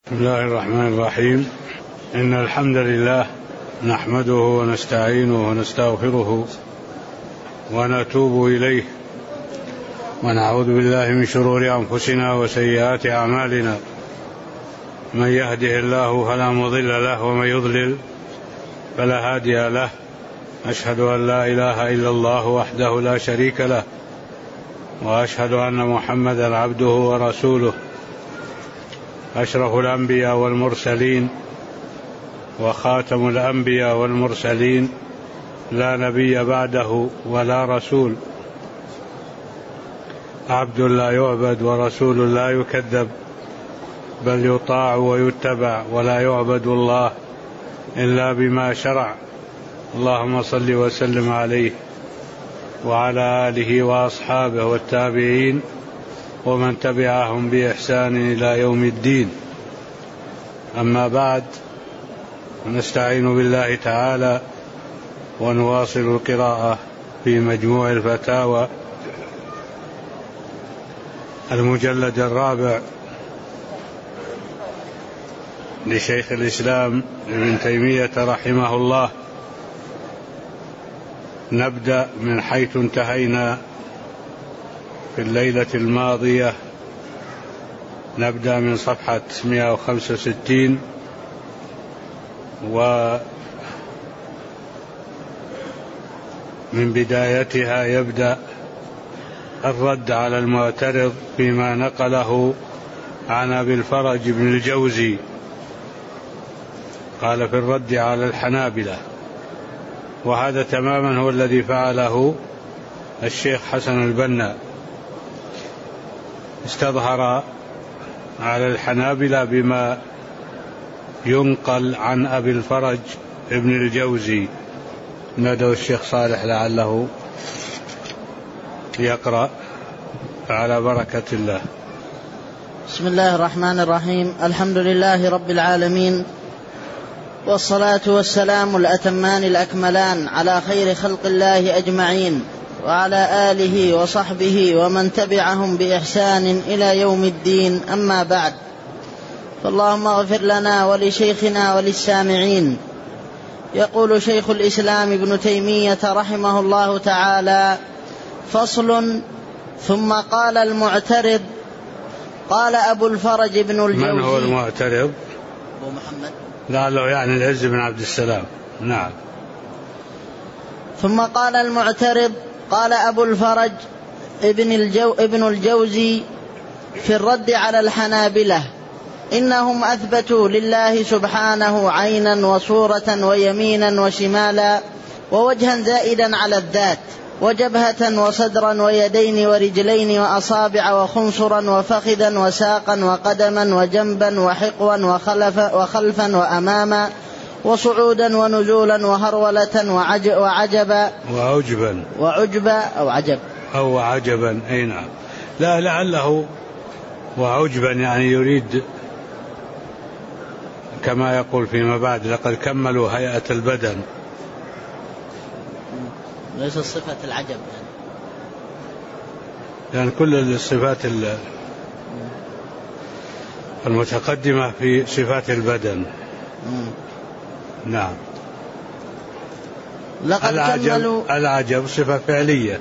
بسم الله الرحمن الرحيم. إن الحمد لله نحمده ونستعينه ونستغفره ونتوب إليه ونعوذ بالله من شرور أنفسنا وسيئات أعمالنا. من يهده الله فلا مضل له ومن يضلل فلا هادي له. أشهد أن لا إله إلا الله وحده لا شريك له وأشهد أن محمدا عبده ورسوله أشرف الأنبياء والمرسلين وخاتم الأنبياء والمرسلين لا نبي بعده ولا رسول. عبد لا يعبد ورسول لا يكذب بل يطاع ويتبع ولا يعبد الله إلا بما شرع. اللهم صل وسلم عليه وعلى آله وأصحابه والتابعين ومن تبعهم بإحسان إلى يوم الدين. أما بعد، نستعين بالله تعالى ونواصل القراءة في مجموع الفتاوى المجلد الرابع لشيخ الإسلام ابن تيمية رحمه الله. نبدأ من حيث انتهينا في الليلة الماضية، نبدأ من صفحة 165 ومن بدايتها يبدأ الرد على المعترض فيما نقله عن أبي الفرج بن الجوزي. قال في الرد على الحنابلة، وهذا تماما هو الذي فعله الشيخ حسن البنا، استظهر على الحنابلة بما ينقل عن أبي الفرج ابن الجوزي. ندعو الشيخ صالح لعله يقرأ على بركة الله. بسم الله الرحمن الرحيم. الحمد لله رب العالمين، والصلاة والسلام الأتمان الأكملان على خير خلق الله أجمعين، وعلى آله وصحبه ومن تبعهم بإحسان إلى يوم الدين. أما بعد، فاللهم اغفر لنا ولشيخنا وللسامعين. يقول شيخ الإسلام ابن تيمية رحمه الله تعالى: فصل. ثم قال المعترض: قال أبو الفرج بن الجوزي. من هو المعترض؟ أبو محمد، لعله يعني العز بن عبد السلام. نعم. ثم قال المعترض: قال أبو الفرج ابن الجوزي في الرد على الحنابلة: إنهم أثبتوا لله سبحانه عينا وصورة ويمينا وشمالا ووجها زائدا على الذات، وجبهة وصدرا ويدين ورجلين وأصابع وخنصرا وفخذا وساقا وقدما وجنبا وحقوا وخلفا وأماما وصعودا ونزولا وهرولة وعجبا. أي نعم. لا، لعله وعجبا يعني يريد كما يقول فيما بعد: لقد كملوا هيئة البدن. ليس صفة العجب يعني كل الصفات المتقدمة في صفات البدن. نعم. العجب صفة فعلية.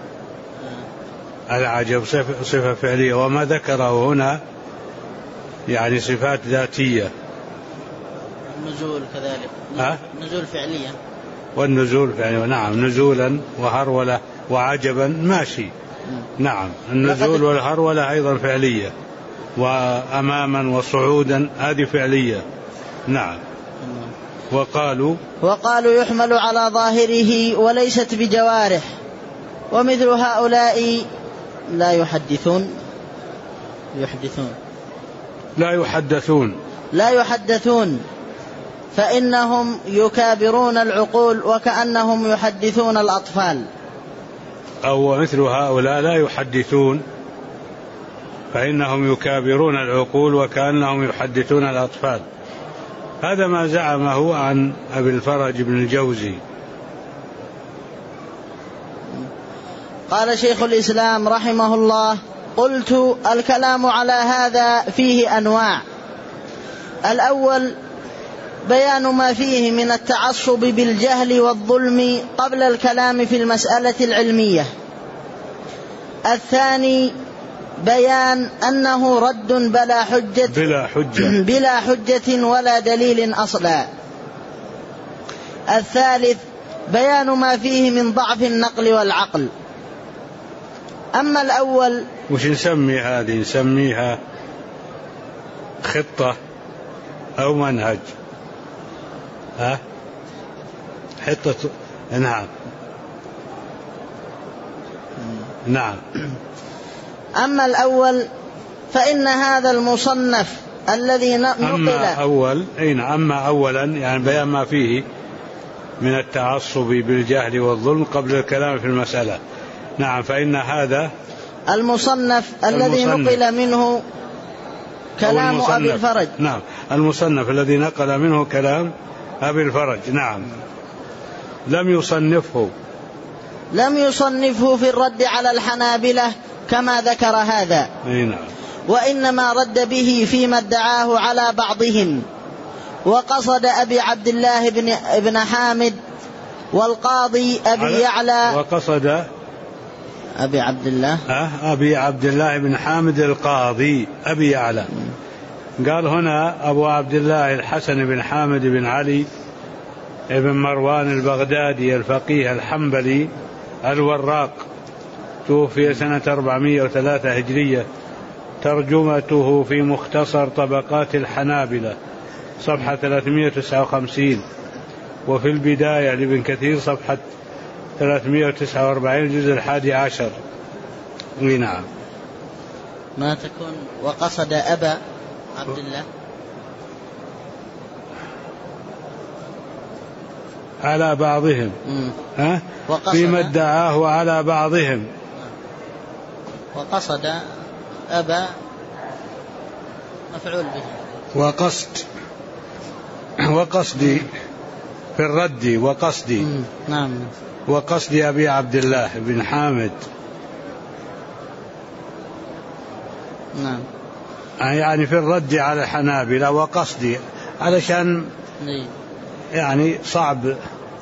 العجب صفة فعلية، وما ذكره هنا يعني صفات ذاتية. النزول كذلك. النزول فعليا. والنزول فعليا، نعم. نزولا وهرولة وعجبا ماشي. نعم. النزول والهرولة أيضا فعلية، وأماما وصعودا هذه فعلية. نعم. وقالوا يحمل على ظاهره وليست بجوارح، ومثل هؤلاء لا يحدثون فإنهم يكابرون العقول وكأنهم يحدثون الأطفال. أو مثل هؤلاء لا يحدثون فإنهم يكابرون العقول وكأنهم يحدثون الأطفال. هذا ما زعمه عن أبي الفرج بن الجوزي. قال شيخ الإسلام رحمه الله: قلت: الكلام على هذا فيه أنواع، الأول بيان ما فيه من التعصب بالجهل والظلم قبل الكلام في المسألة العلمية. الثاني بيان أنه رد بلا حجة ولا دليل أصلا. الثالث بيان ما فيه من ضعف النقل والعقل. أما الأول وش نسمي هذه؟ نسميها خطة أو منهج؟ حطة. نعم. أما الأول فإن هذا المصنف الذي نقل أما أولا يعني بيان ما فيه من التعصب بالجهل والظلم قبل الكلام في المسألة. نعم. فإن هذا المصنف الذي نقل منه كلام أبي الفرج. نعم. المصنف الذي نقل منه كلام أبي الفرج. نعم. لم يصنفه في الرد على الحنابلة كما ذكر هذا. نعم. وإنما رد به فيما ادعاه على بعضهم، وقصد أبي عبد الله بن حامد والقاضي أبي يعلى. وقصد أبي عبد الله بن حامد القاضي أبي يعلى. قال هنا أبو عبد الله الحسن بن حامد بن علي ابن مروان البغدادي الفقيه الحنبلي الوراق، توفي سنة 403 هجرية. ترجمته في مختصر طبقات الحنابلة صفحة 359، وفي البداية لابن كثير صفحة 349 الجزء 11. نعم. ما تكون وقصد أبا عبد الله على بعضهم فيما ادعاه على بعضهم. وقصد أبا مفعول به. وقصدي في الرد وقصدي. نعم. وقصدي أبي عبد الله بن حامد. نعم. يعني في الرد على الحنابلة وقصدي علشان يعني صعب.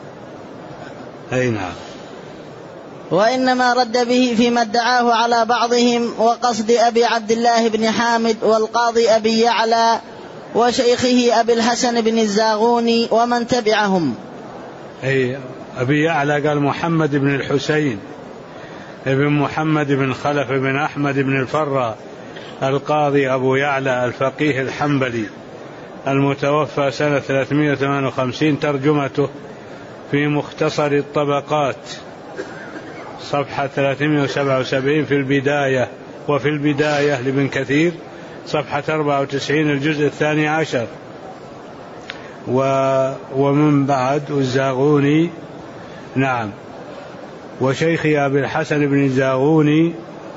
أي نعم. وإنما رد به فيما ادعاه على بعضهم، وقصد أبي عبد الله بن حامد والقاضي أبي يعلى وشيخه أبي الحسن بن الزاغوني ومن تبعهم. أي أبي يعلى قال محمد بن الحسين ابن محمد بن خلف بن أحمد بن الفرا القاضي أبو يعلى الفقيه الحنبلي المتوفى سنة 358. ترجمته في مختصر الطبقات صفحة 377 في البداية، وفي البداية لابن كثير صفحة 94 الجزء 12. ومن بعد الزاغوني. نعم. وشيخ أبي الحسن بن الزاغوني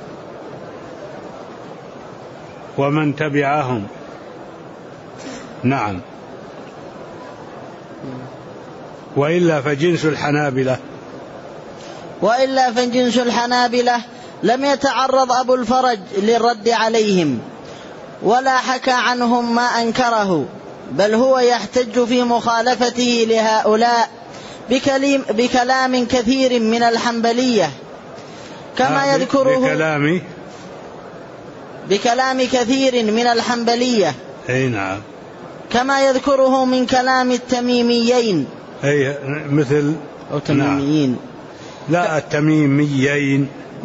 ومن تبعهم. نعم. وإلا فجنس الحنابلة لم يتعرض أبو الفرج للرد عليهم ولا حكى عنهم ما أنكره، بل هو يحتج في مخالفته لهؤلاء بكلام كثير من الحنبلية كما يذكره بكلام كثير من الحنبلية. أي نعم. كما يذكره من كلام التميميين. أي مثل التميميين. لا التميميين.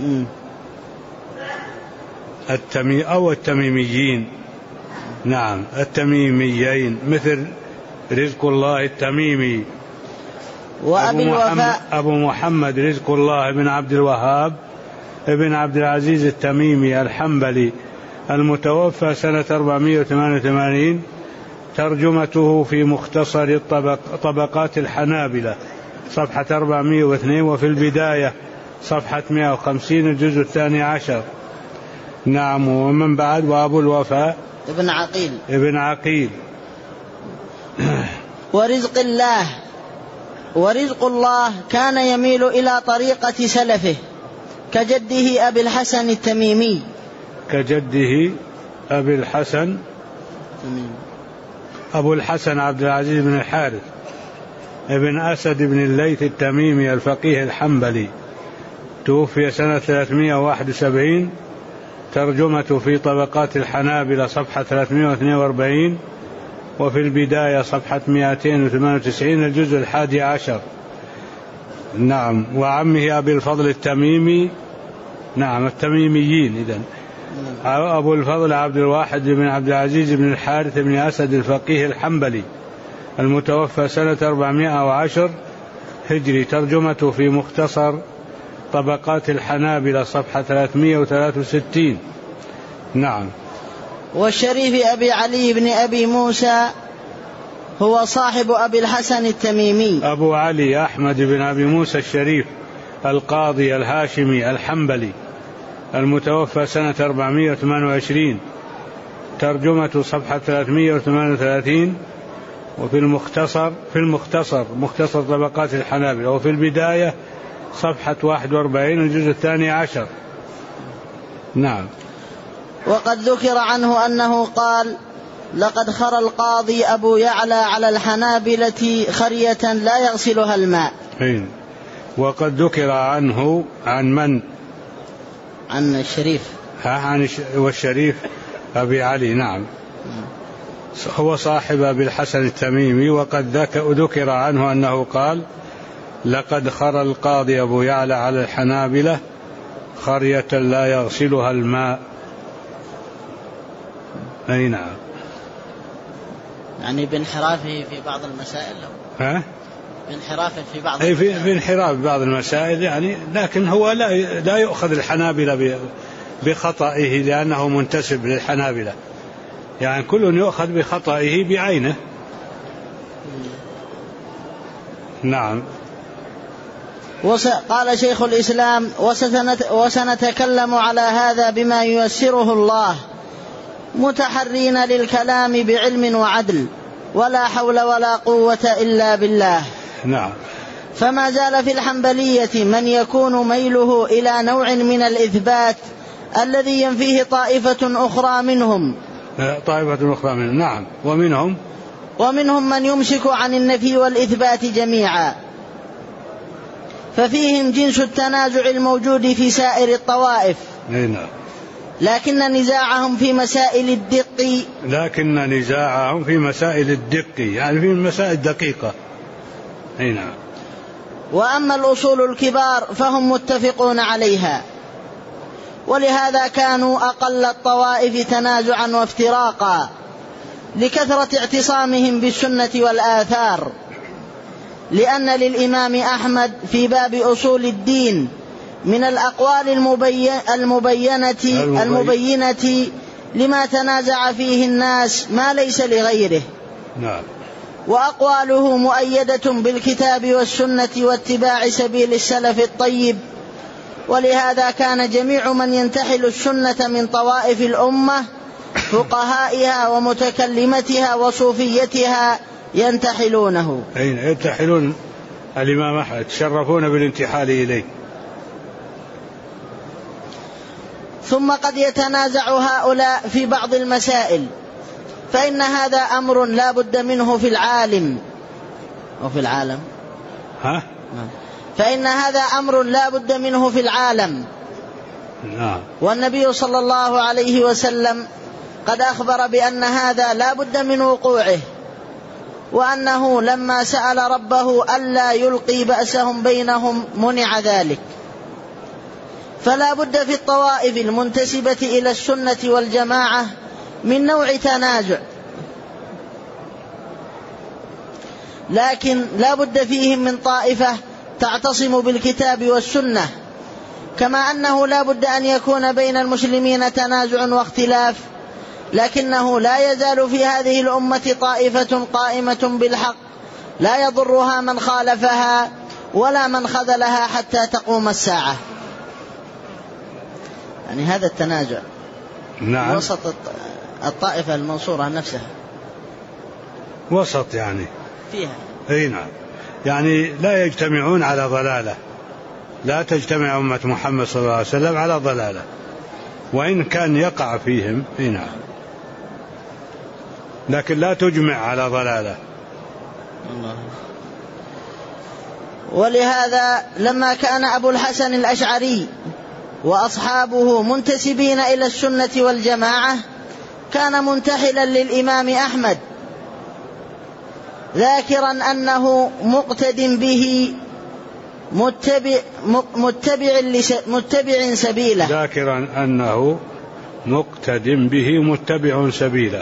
أو التميميين. نعم التميميين مثل رزق الله التميمي وأبي الوفاء أبو محمد رزق الله بن عبد الوهاب ابن عبد العزيز التميمي الحنبلي المتوفى سنة 488. ترجمته في مختصر طبقات الحنابلة صفحة 402، وفي البداية صفحة 150 الجزء 12. نعم. ومن بعد وأبو الوفاء ابن عقيل. ورزق الله كان يميل إلى طريقة سلفه كجده أبي الحسن التميمي. أبو الحسن عبد العزيز بن الحارث ابن أسد بن الليث التميمي الفقيه الحنبلي، توفي سنة 371. ترجمة في طبقات الحنابلة صفحة 342، وفي البداية صفحة 298 الجزء 11. نعم. وعمه أبي الفضل التميمي، نعم التميميين إذن، أبو الفضل عبد الواحد بن عبد العزيز بن الحارث بن أسد الفقيه الحنبلي، المتوفى سنة 410 هجري. ترجمته في مختصر طبقات الحنابلة صفحة 363. نعم. والشريف أبي علي بن أبي موسى هو صاحب أبي الحسن التميمي. أبو علي أحمد بن أبي موسى الشريف القاضي الهاشمي الحنبلي، المتوفى سنة 428. ترجمة صفحة 338. وفي المختصر مختصر طبقات الحنابلة، وفي البداية صفحة 41 الجزء 12. نعم. وقد ذكر عنه أنه قال: لقد خرى القاضي أبو يعلى على الحنابلة خرية لا يغسلها الماء. وقد ذكر عنه عن من؟ عن الشريف. والشريف أبي علي. نعم. هو صاحب أبي الحسن التميمي. وقد ذكر عنه أنه قال: لقد خرى القاضي أبو يعلى على الحنابلة خرية لا يغسلها الماء. أي نعم. يعني بانحرافه في بعض المسائل. بانحرافه في بعض المسائل. في انحراف بعض المسائل يعني، لكن هو لا يؤخذ الحنابلة بخطئه لأنه منتسب للحنابلة، يعني كل يؤخذ بخطئه بعينه. نعم. قال شيخ الإسلام: وسنتكلم على هذا بما ييسره الله، متحرين للكلام بعلم وعدل، ولا حول ولا قوة إلا بالله. نعم. فما زال في الحنبلية من يكون ميله إلى نوع من الإثبات الذي ينفيه طائفة أخرى منهم. نعم. ومنهم من يمسك عن النفي والإثبات جميعا، ففيهم جنس التنازع الموجود في سائر الطوائف. نعم. لكن نزاعهم في مسائل الدق، يعني في مسائل دقيقة. نعم. وأما الأصول الكبار فهم متفقون عليها، ولهذا كانوا أقل الطوائف تنازعا وافتراقا لكثرة اعتصامهم بالسنة والآثار. لأن للإمام أحمد في باب أصول الدين من الأقوال المبينة لما تنازع فيه الناس ما ليس لغيره. نعم. وأقواله مؤيدة بالكتاب والسنة واتباع سبيل السلف الطيب. ولهذا كان جميع من ينتحل السنة من طوائف الأمة، فقهائها ومتكلمتها وصوفيتها، ينتحلونه. ينتحلون الإمام أحمد، يتشرفون بالانتحال إليه. ثم قد يتنازع هؤلاء في بعض المسائل، فإن هذا أمر لا بد منه في العالم وفي العالم. فإن هذا أمر لا بد منه في العالم. والنبي صلى الله عليه وسلم قد أخبر بأن هذا لا بد من وقوعه، وأنه لما سأل ربه ألا يلقي بأسهم بينهم منع ذلك. فلا بد في الطوائف المنتسبة إلى السنة والجماعة من نوع تنازع، لكن لا بد فيهم من طائفة تعتصم بالكتاب والسنة، كما أنه لا بد أن يكون بين المسلمين تنازع واختلاف، لكنه لا يزال في هذه الأمة طائفة قائمة بالحق لا يضرها من خالفها ولا من خذلها حتى تقوم الساعة. يعني هذا التنازع. نعم. وسط الطائفة المنصورة نفسها، وسط يعني فيها. نعم. يعني لا يجتمعون على ضلالة، لا تجتمع أمة محمد صلى الله عليه وسلم على ضلالة، وإن كان يقع فيهم. نعم. لكن لا تجمع على ضلاله. ولهذا لما كان أبو الحسن الأشعري وأصحابه منتسبين إلى السنة والجماعة كان منتحلا للإمام أحمد ذاكرا أنه مقتد به متبع سبيله، ذاكرا أنه مقتد به متبع سبيله.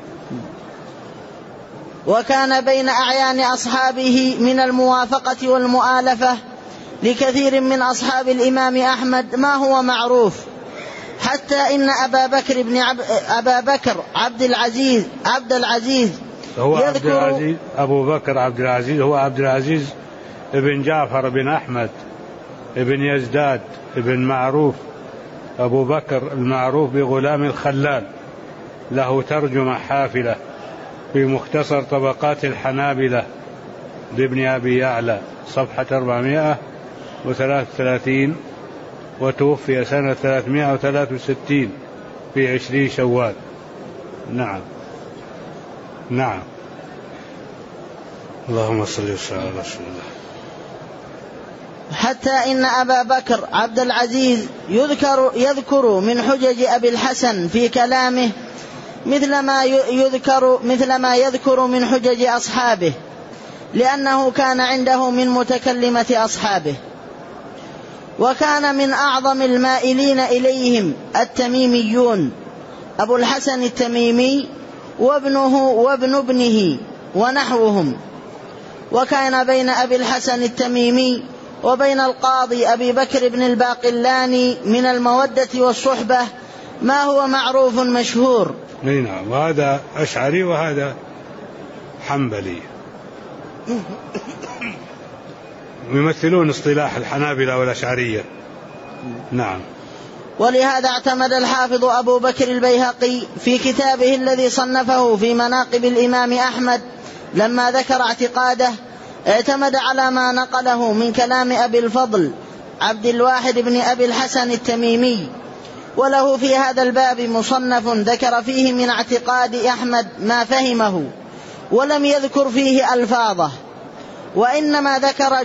وكان بين أعيان أصحابه من الموافقة والمؤالفة لكثير من أصحاب الإمام أحمد ما هو معروف، حتى إن أبا بكر عبد العزيز هو أبو بكر عبد العزيز هو عبد العزيز ابن جعفر بن أحمد ابن يزداد ابن معروف، أبو بكر المعروف بغلام الخلال، له ترجمة حافلة في مختصر طبقات الحنابلة لابن أبي يعلى صفحة 433، وتوفي سنة 363 في 20 شوال. نعم. اللهم صل وسلم على رسول الله. حتى إن أبا بكر عبد العزيز يذكر من حجج أبي الحسن في كلامه مثل ما يذكر من حجج أصحابه، لأنه كان عنده من متكلمة أصحابه. وكان من أعظم المائلين إليهم التميميون، أبو الحسن التميمي وابنه وابن ابنه ونحوهم. وكان بين أبي الحسن التميمي وبين القاضي أبي بكر بن الباقلاني من المودة والصحبة ما هو معروف مشهور. نعم، وهذا أشعري وهذا حنبلي، يمثلون اصطلاح الحنابلة والأشعرية. نعم. ولهذا اعتمد الحافظ أبو بكر البيهقي في كتابه الذي صنفه في مناقب الإمام أحمد لما ذكر اعتقاده، اعتمد على ما نقله من كلام أبي الفضل عبد الواحد بن أبي الحسن التميمي، وله في هذا الباب مصنف ذكر فيه من اعتقاد أحمد ما فهمه ولم يذكر فيه ألفاظه، وإنما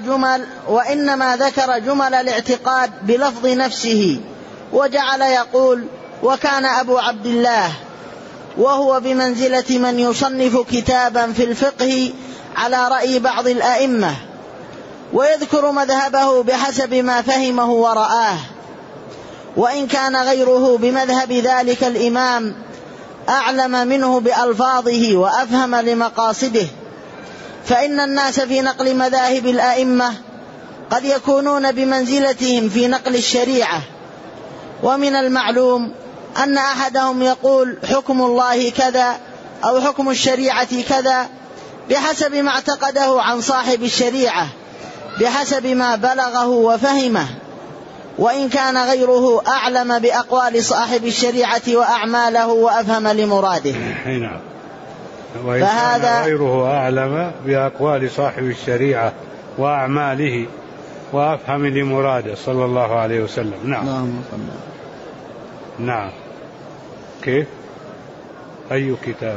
ذكر جمل الاعتقاد بلفظ نفسه، وجعل يقول: وكان أبو عبد الله، وهو بمنزلة من يصنف كتابا في الفقه على رأي بعض الأئمة، ويذكر مذهبه بحسب ما فهمه ورآه، وإن كان غيره بمذهب ذلك الإمام أعلم منه بألفاظه وأفهم لمقاصده. فإن الناس في نقل مذاهب الأئمة قد يكونون بمنزلتهم في نقل الشريعة، ومن المعلوم أن أحدهم يقول حكم الله كذا أو حكم الشريعة كذا بحسب ما اعتقده عن صاحب الشريعة بحسب ما بلغه وفهمه، وإن كان غيره أعلم بأقوال صاحب الشريعة وأعماله وأفهم لمراده. وإن كان غيره أعلم بأقوال صاحب الشريعة وأعماله وأفهم لمراده صلى الله عليه وسلم. نعم. كيف؟ أي كتاب؟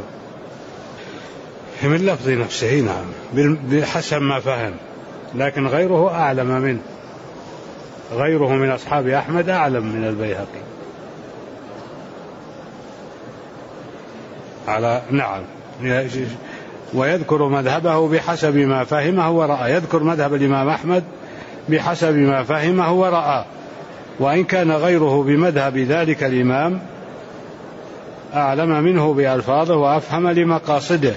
من لفظ نفسه. نعم، بحسب ما فهم، لكن غيره أعلم منه، غيره من أصحاب أحمد أعلم من البيهقي. نعم. ويذكر مذهبه بحسب ما فهمه ورأى، يذكر مذهب الإمام أحمد بحسب ما فهمه ورأى، وإن كان غيره بمذهب ذلك الإمام أعلم منه بألفاظه وأفهم لمقاصده.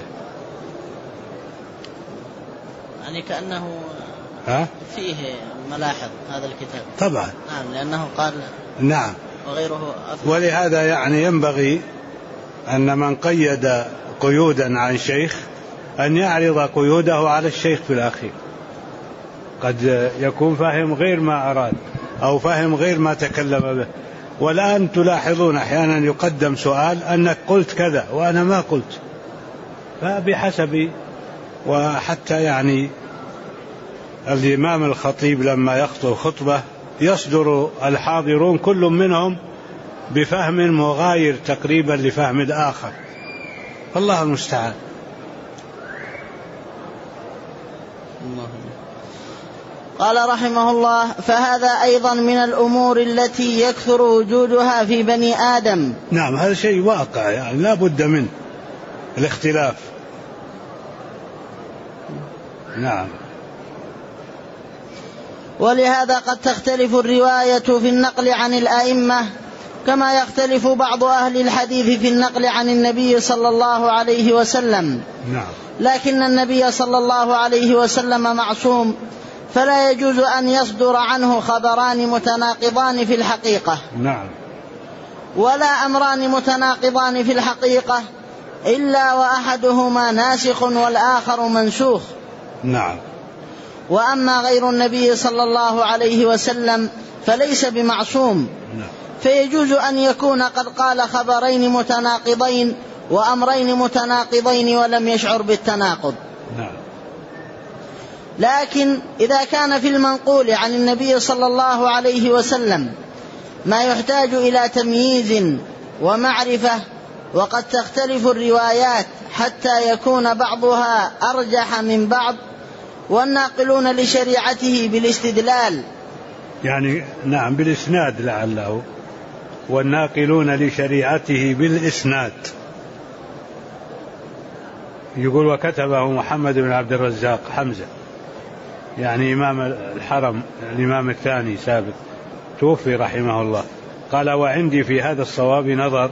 يعني كأنه فيه ملاحظ هذا الكتاب طبعا. نعم، لأنه قال نعم وغيره أفهم. ولهذا يعني ينبغي أن من قيد قيودا عن شيخ أن يعرض قيوده على الشيخ في الأخير، قد يكون فاهم غير ما أراد أو فاهم غير ما تكلم به. والآن تلاحظون أحيانا يقدم سؤال أنك قلت كذا وأنا ما قلت، فبحسب. وحتى يعني الإمام الخطيب لما يخطب خطبة يصدر الحاضرون كل منهم بفهم مغاير تقريبا لفهم الآخر، الله المستعان. قال رحمه الله: فهذا أيضا من الأمور التي يكثر وجودها في بني آدم. نعم، هذا شيء واقع، يعني لا بد من الاختلاف. نعم. ولهذا قد تختلف الرواية في النقل عن الأئمة كما يختلف بعض أهل الحديث في النقل عن النبي صلى الله عليه وسلم. نعم. لكن النبي صلى الله عليه وسلم معصوم، فلا يجوز أن يصدر عنه خبران متناقضان في الحقيقة. نعم. ولا أمران متناقضان في الحقيقة إلا وأحدهما ناسخ والآخر منسوخ. نعم. وأما غير النبي صلى الله عليه وسلم فليس بمعصوم. نعم. فيجوز أن يكون قد قال خبرين متناقضين وأمرين متناقضين ولم يشعر بالتناقض. نعم. لكن إذا كان في المنقول عن النبي صلى الله عليه وسلم ما يحتاج إلى تمييز ومعرفة، وقد تختلف الروايات حتى يكون بعضها أرجح من بعض، والناقلون لشريعته بالاستدلال، يعني نعم بالإسناد لعله، والناقلون لشريعته بالإسناد. يقول: وكتبه محمد بن عبد الرزاق حمزة، يعني إمام الحرم الإمام الثاني سابق، توفي رحمه الله. قال: وعندي في هذا الصواب نظر.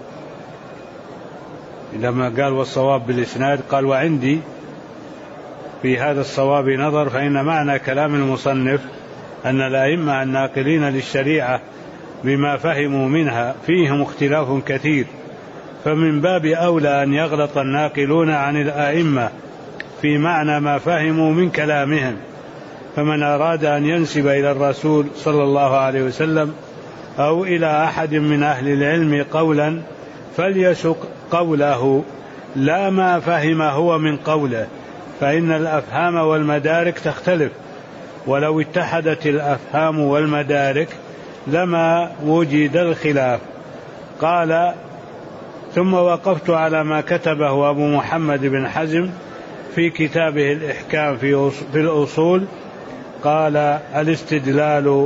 لما قال والصواب بالإسناد قال: وعندي في هذا الصواب نظر، فإن معنى كلام المصنف أن الأئمة الناقلين للشريعة بما فهموا منها فيهم اختلاف كثير، فمن باب أولى أن يغلط الناقلون عن الأئمة في معنى ما فهموا من كلامهم. فمن أراد أن ينسب إلى الرسول صلى الله عليه وسلم أو إلى أحد من أهل العلم قولا فليسق قوله لا ما فهم هو من قوله، فإن الأفهام والمدارك تختلف، ولو اتحدت الأفهام والمدارك لما وجد الخلاف. قال: ثم وقفت على ما كتبه أبو محمد بن حزم في كتابه الإحكام في الأصول. قال: الاستدلال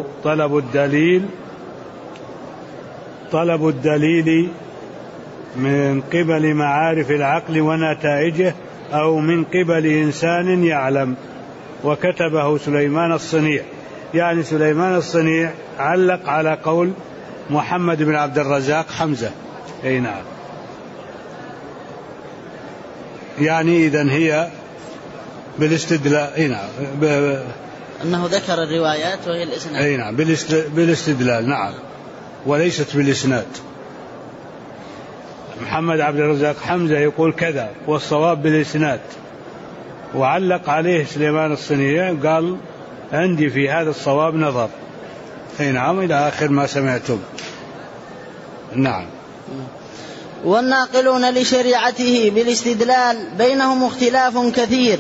طلب الدليل من قبل معارف العقل ونتائجه أو من قبل إنسان يعلم. وكتبه سليمان الصنيع، يعني سليمان الصنيع علق على قول محمد بن عبد الرزاق حمزة. أي نعم، يعني إذن هي بالاستدلال. أي نعم، أنه ذكر الروايات وهي الإسناد. أي نعم، بالاستدلال. نعم، وليست بالإسناد. محمد عبد الرزاق حمزة يقول كذا والصواب بالإسناد، وعلق عليه سليمان الصنيع قال: عندي في هذا الصواب نظر. أي نعم، إلى آخر ما سمعتم. نعم. والناقلون لشريعته بالاستدلال بينهم اختلاف كثير،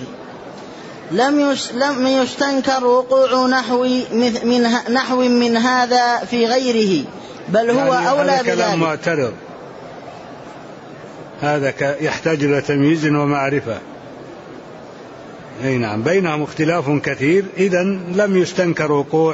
لم يستنكر وقوع نحو من هذا في غيره، بل هو يعني أولى بذلك. هذا كلام معترض، هذا يحتاج إلى تمييز ومعرفة. أي نعم، بينهم اختلاف كثير، إذن لم يستنكر وقوع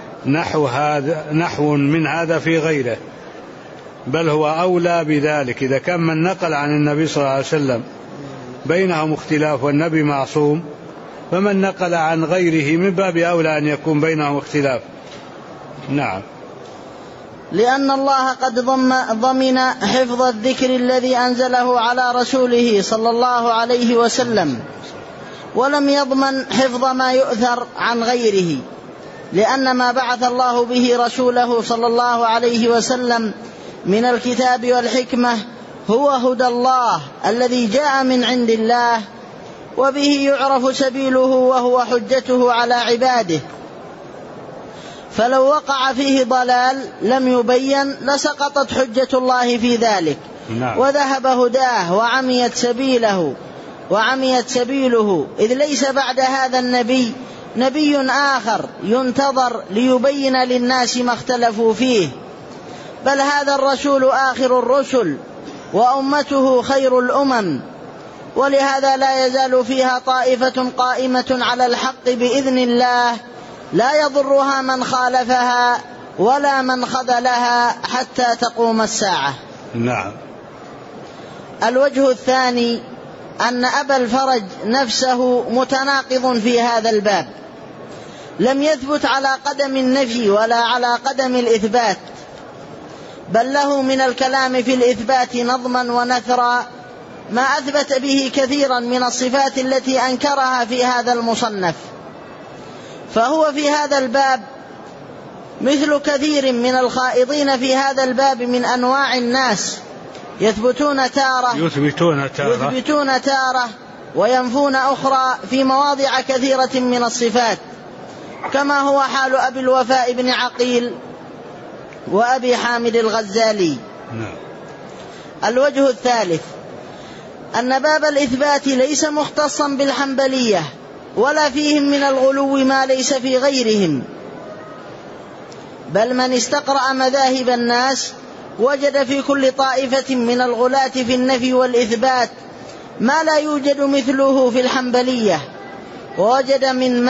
نحو من هذا في غيره، بل هو أولى بذلك. إذا كان من نقل عن النبي صلى الله عليه وسلم بينهم اختلاف والنبي معصوم، فمن نقل عن غيره من باب أولى أن يكون بينهم اختلاف. نعم. لأن الله قد ضمن حفظ الذكر الذي أنزله على رسوله صلى الله عليه وسلم، ولم يضمن حفظ ما يؤثر عن غيره، لأن ما بعث الله به رسوله صلى الله عليه وسلم من الكتاب والحكمة هو هدى الله الذي جاء من عند الله، وبه يعرف سبيله وهو حجته على عباده. فلو وقع فيه ضلال لم يبين لسقطت حجة الله في ذلك. نعم. وذهب هداه وعميت سبيله، إذ ليس بعد هذا النبي نبي آخر ينتظر ليبين للناس ما اختلفوا فيه، بل هذا الرسول آخر الرسل، وأمته خير الأمم، ولهذا لا يزال فيها طائفة قائمة على الحق بإذن الله لا يضرها من خالفها ولا من خذلها حتى تقوم الساعة. نعم. الوجه الثاني أن أبا الفرج نفسه متناقض في هذا الباب، لم يثبت على قدم النفي ولا على قدم الإثبات، بل له من الكلام في الإثبات نظما ونثرا ما أثبت به كثيرا من الصفات التي أنكرها في هذا المصنف. فهو في هذا الباب مثل كثير من الخائضين في هذا الباب من أنواع الناس، يثبتون تارة وينفون أخرى في مواضع كثيرة من الصفات، كما هو حال أبي الوفاء بن عقيل وأبي حامد الغزالي. الوجه الثالث أن باب الإثبات ليس مختصا بالحنبلية ولا فيهم من الغلو ما ليس في غيرهم، بل من استقرأ مذاهب الناس وجد في كل طائفة من الغلاة في النفي والإثبات ما لا يوجد مثله في الحنبلية، ووجد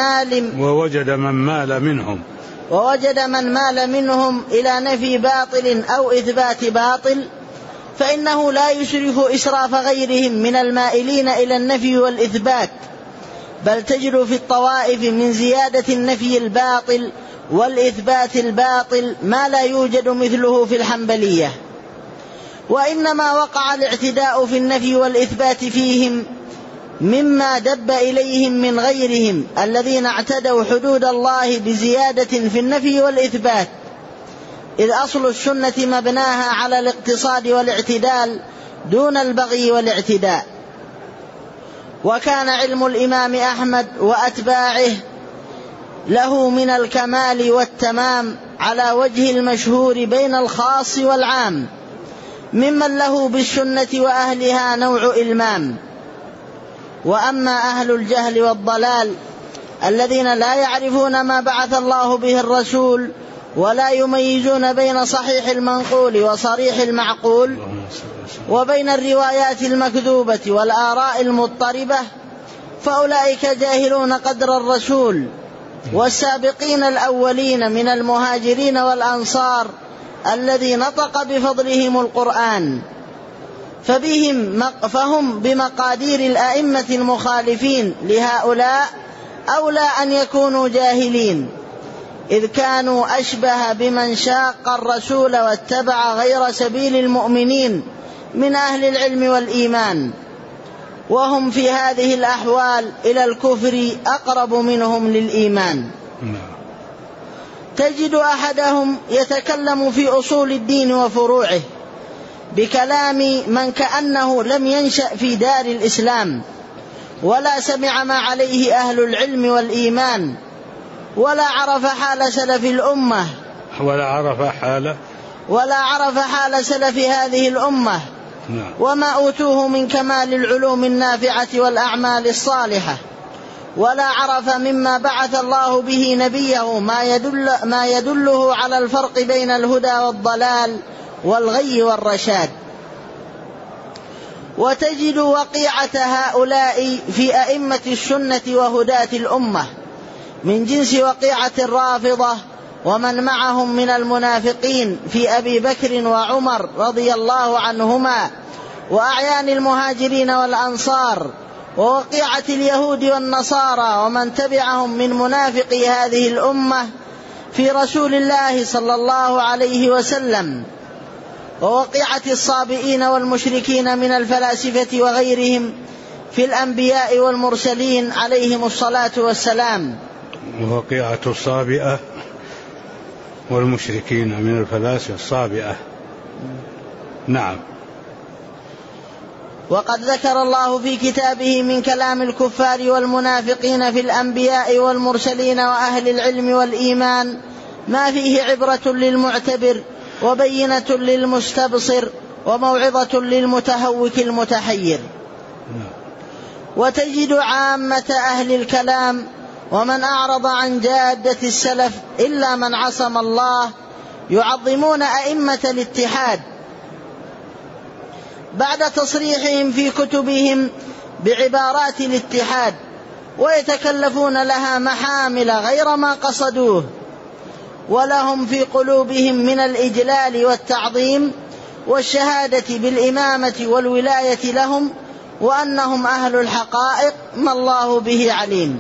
من مال منهم إلى نفي باطل أو إثبات باطل، فإنه لا يشرف إسراف غيرهم من المائلين إلى النفي والإثبات، بل تجد في الطوائف من زيادة النفي الباطل والإثبات الباطل ما لا يوجد مثله في الحنبلية. وإنما وقع الاعتداء في النفي والإثبات فيهم مما دب إليهم من غيرهم الذين اعتدوا حدود الله بزيادة في النفي والإثبات، إذ أصل السنة مبناها على الاقتصاد والاعتدال دون البغي والاعتداء. وكان علم الإمام أحمد وأتباعه له من الكمال والتمام على وجه المشهور بين الخاص والعام، ممن له بالسنة وأهلها نوع إلمام. وأما أهل الجهل والضلال الذين لا يعرفون ما بعث الله به الرسول ولا يميزون بين صحيح المنقول وصريح المعقول وبين الروايات المكذوبة والآراء المضطربة، فأولئك جاهلون قدر الرسول والسابقين الأولين من المهاجرين والأنصار الذي نطق بفضلهم القرآن، فهم بمقادير الأئمة المخالفين لهؤلاء أولى أن يكونوا جاهلين، إذ كانوا أشبه بمن شاق الرسول واتبع غير سبيل المؤمنين من أهل العلم والإيمان، وهم في هذه الأحوال إلى الكفر أقرب منهم للإيمان. تجد أحدهم يتكلم في أصول الدين وفروعه بكلام من كأنه لم ينشأ في دار الإسلام ولا سمع ما عليه أهل العلم والإيمان ولا عرف حال سلف الأمة ولا عرف حال سلف هذه الأمة وما أوتوه من كمال العلوم النافعة والأعمال الصالحة، ولا عرف مما بعث الله به نبيه ما يدله على الفرق بين الهدى والضلال والغي والرشاد. وتجد وقيعة هؤلاء في أئمة السنة وهداة الأمة من جنس وقيعة الرافضة ومن معهم من المنافقين في أبي بكر وعمر رضي الله عنهما وأعيان المهاجرين والأنصار، ووقيعة اليهود والنصارى ومن تبعهم من منافقي هذه الأمة في رسول الله صلى الله عليه وسلم، ووقيعة الصابئين والمشركين من الفلاسفة وغيرهم في الأنبياء والمرسلين عليهم الصلاة والسلام. ووقيعة الصابئة والمشركين من الفلاسفة الصابئة. نعم. وقد ذكر الله في كتابه من كلام الكفار والمنافقين في الأنبياء والمرسلين وأهل العلم والإيمان ما فيه عبرة للمعتبر وبينة للمستبصر وموعظة للمتهوك المتحير. وتجد عامة أهل الكلام ومن أعرض عن جادة السلف إلا من عصم الله يعظمون أئمة الاتحاد، بعد تصريحهم في كتبهم بعبارات الاتحاد، ويتكلفون لها محامل غير ما قصدوه، ولهم في قلوبهم من الإجلال والتعظيم والشهادة بالإمامة والولاية لهم، وأنهم أهل الحقائق ما الله به عليم.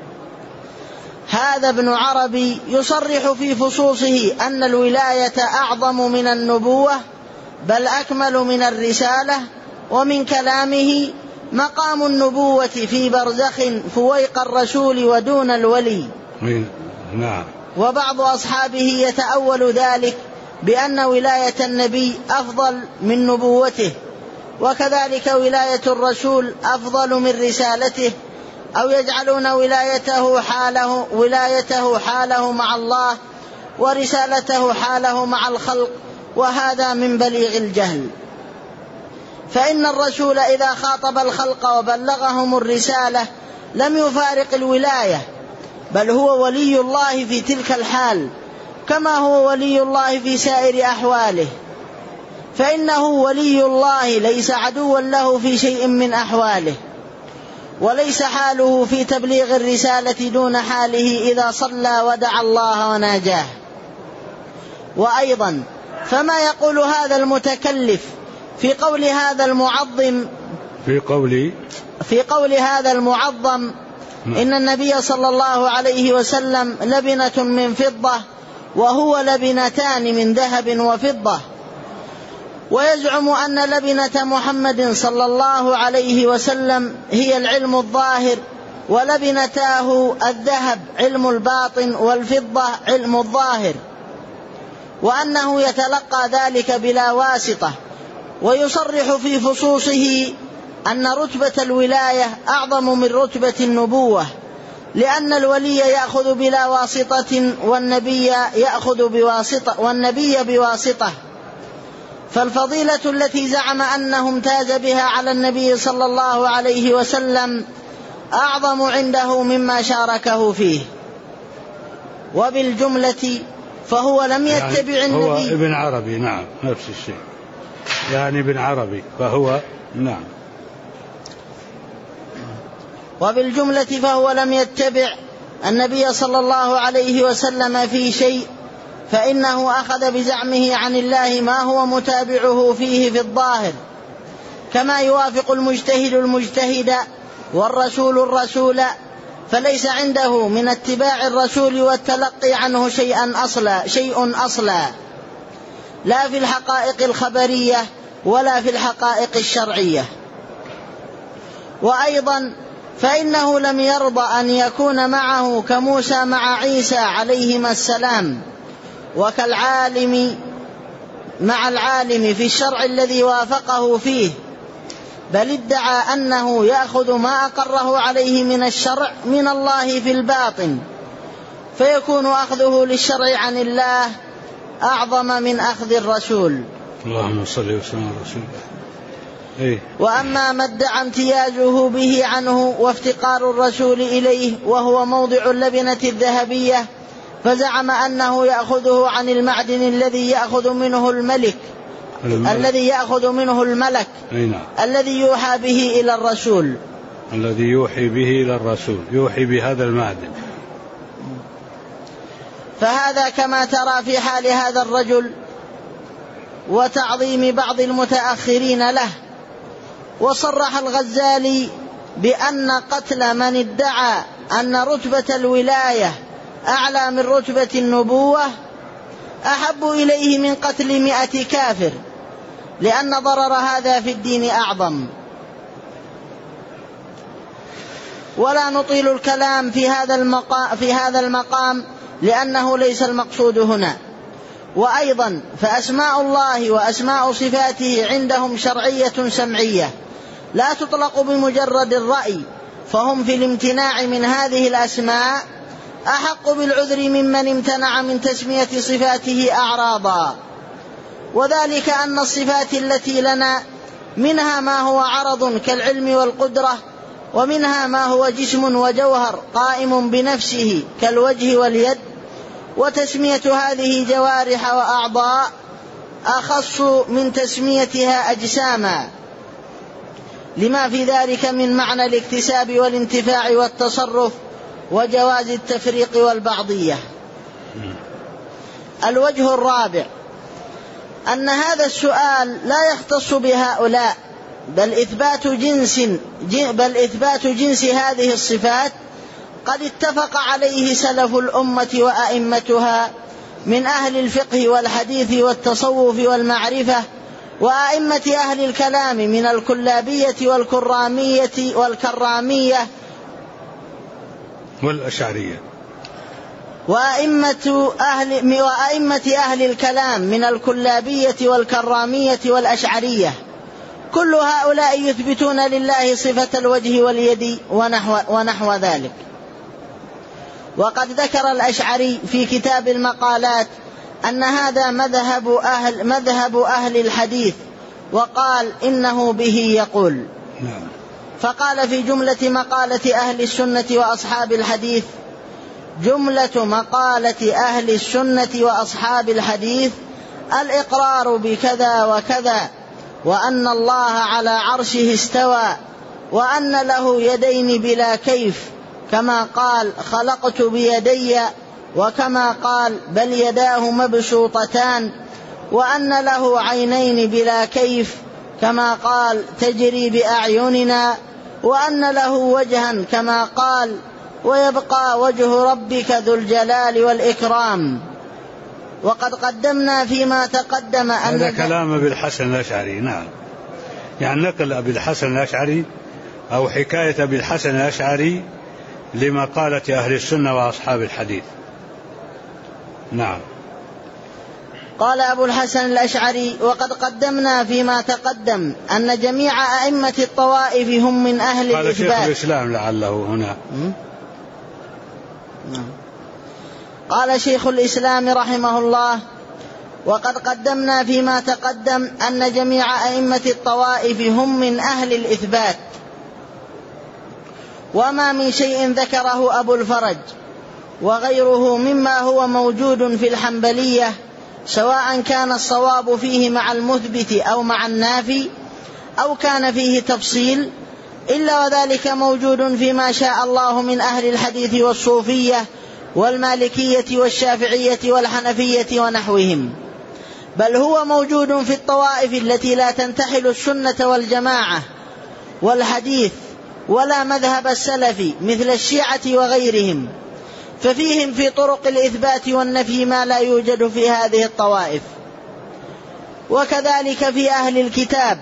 هذا ابن عربي يصرح في فصوصه أن الولاية أعظم من النبوة بل أكمل من الرسالة، ومن كلامه: مقام النبوة في برزخ فويق الرسول ودون الولي. نعم. وبعض أصحابه يتأول ذلك بأن ولاية النبي أفضل من نبوته، وكذلك ولاية الرسول أفضل من رسالته، أو يجعلون ولايته حاله مع الله ورسالته حاله مع الخلق، وهذا من بليغ الجهل. فإن الرسول إذا خاطب الخلق وبلغهم الرسالة لم يفارق الولاية، بل هو ولي الله في تلك الحال، كما هو ولي الله في سائر أحواله، فإنه ولي الله ليس عدوا له في شيء من أحواله، وليس حاله في تبليغ الرسالة دون حاله إذا صلى ودعا الله وناجاه. وأيضا فما يقول هذا المتكلف في قول هذا المعظم إن النبي صلى الله عليه وسلم لبنة من فضة وهو لبنتان من ذهب وفضة، ويزعم أن لبنة محمد صلى الله عليه وسلم هي العلم الظاهر، ولبنتاه الذهب علم الباطن والفضة علم الظاهر، وأنه يتلقى ذلك بلا واسطة. ويصرح في فصوصه أن رتبة الولاية أعظم من رتبة النبوة، لأن الولي يأخذ بلا واسطة والنبي بواسطة. فالفضيلة التي زعم أنه امتاز بها على النبي صلى الله عليه وسلم أعظم عنده مما شاركه فيه. وبالجملة فهو لم يتبع النبي. هو ابن عربي، نعم، نفس الشيء، يعني ابن عربي فهو، نعم. وبالجملة فهو لم يتبع النبي صلى الله عليه وسلم في شيء، فإنه أخذ بزعمه عن الله ما هو متابعه فيه في الظاهر، كما يوافق المجتهد المجتهد والرسول الرسول، فليس عنده من اتباع الرسول والتلقي عنه شيء أصلا، لا في الحقائق الخبرية ولا في الحقائق الشرعية. وأيضا فإنه لم يرضى أن يكون معه كموسى مع عيسى عليهما السلام، وكالعالم مع العالم في الشرع الذي وافقه فيه، بل ادعى أنه يأخذ ما أقره عليه من الشرع من الله في الباطن، فيكون أخذه للشرع عن الله أعظم من أخذ الرسول. اللهم صل وسلم على رسول الله. وأما ما ادعى امتيازه به عنه وافتقار الرسول إليه وهو موضع اللبنة الذهبية، فزعم أنه يأخذه عن المعدن الذي يأخذ منه الملك الذي يوحى به إلى الرسول، يوحي بهذا المعدن. فهذا كما ترى في حال هذا الرجل وتعظيم بعض المتأخرين له. وصرح الغزالي بأن قتل من ادعى أن رتبة الولاية أعلى من رتبة النبوة أحب إليه من قتل 100 كافر، لأن ضرر هذا في الدين أعظم. ولا نطيل الكلام في هذا المقام لأنه ليس المقصود هنا. وأيضا فأسماء الله وأسماء صفاته عندهم شرعية سمعية لا تطلق بمجرد الرأي، فهم في الامتناع من هذه الأسماء أحق بالعذر ممن امتنع من تسمية صفاته أعراضا. وذلك أن الصفات التي لنا منها ما هو عرض كالعلم والقدرة، ومنها ما هو جسم وجوهر قائم بنفسه كالوجه واليد، وتسمية هذه جوارح وأعضاء أخص من تسميتها أجساما، لما في ذلك من معنى الاكتساب والانتفاع والتصرف وجواز التفريق والبعضية. الوجه الرابع أن هذا السؤال لا يختص بهؤلاء، بل إثبات جنس هذه الصفات قد اتفق عليه سلف الأمة وأئمتها من أهل الفقه والحديث والتصوف والمعرفة، وأئمة أهل الكلام من الكلابية والكرامية والأشعرية، وأئمة أهل الكلام من الكلابية والكرامية والأشعرية، كل هؤلاء يثبتون لله صفة الوجه واليد ونحو ذلك. وقد ذكر الأشعري في كتاب المقالات أن هذا مذهب أهل الحديث، وقال إنه به يقول. فقال في جملة مقالة أهل السنة وأصحاب الحديث: جملة مقالة أهل السنة وأصحاب الحديث الإقرار بكذا وكذا، وأن الله على عرشه استوى، وأن له يدين بلا كيف، كما قال خلقت بيدي، وكما قال بل يداه مبسوطتان، وأن له عينين بلا كيف، كما قال تجري بأعيننا، وأن له وجها كما قال ويبقى وجه ربك ذو الجلال والإكرام. وقد قدمنا فيما تقدم أن هذا كلام أبي الحسن الأشعري. نعم، يعني نقل أبي الحسن الأشعري أو حكاية أبي الحسن الأشعري لمقالة أهل السنة وأصحاب الحديث. نعم. قال أبو الحسن الأشعري: وقد قدمنا فيما تقدم أن جميع أئمة الطوائف هم من أهل الإثبات. قال شيخ الإسلام لعله هنا. قال شيخ الإسلام رحمه الله: وقد قدمنا فيما تقدم أن جميع أئمة الطوائف هم من أهل الإثبات، وما من شيء ذكره أبو الفرج وغيره مما هو موجود في الحنبلية، سواء كان الصواب فيه مع المثبت أو مع النافي، أو كان فيه تفصيل، إلا وذلك موجود فيما شاء الله من أهل الحديث والصوفية والمالكية والشافعية والحنفية ونحوهم، بل هو موجود في الطوائف التي لا تنتحل السنة والجماعة والحديث ولا مذهب السلف مثل الشيعة وغيرهم، ففيهم في طرق الإثبات والنفي ما لا يوجد في هذه الطوائف. وكذلك في أهل الكتاب،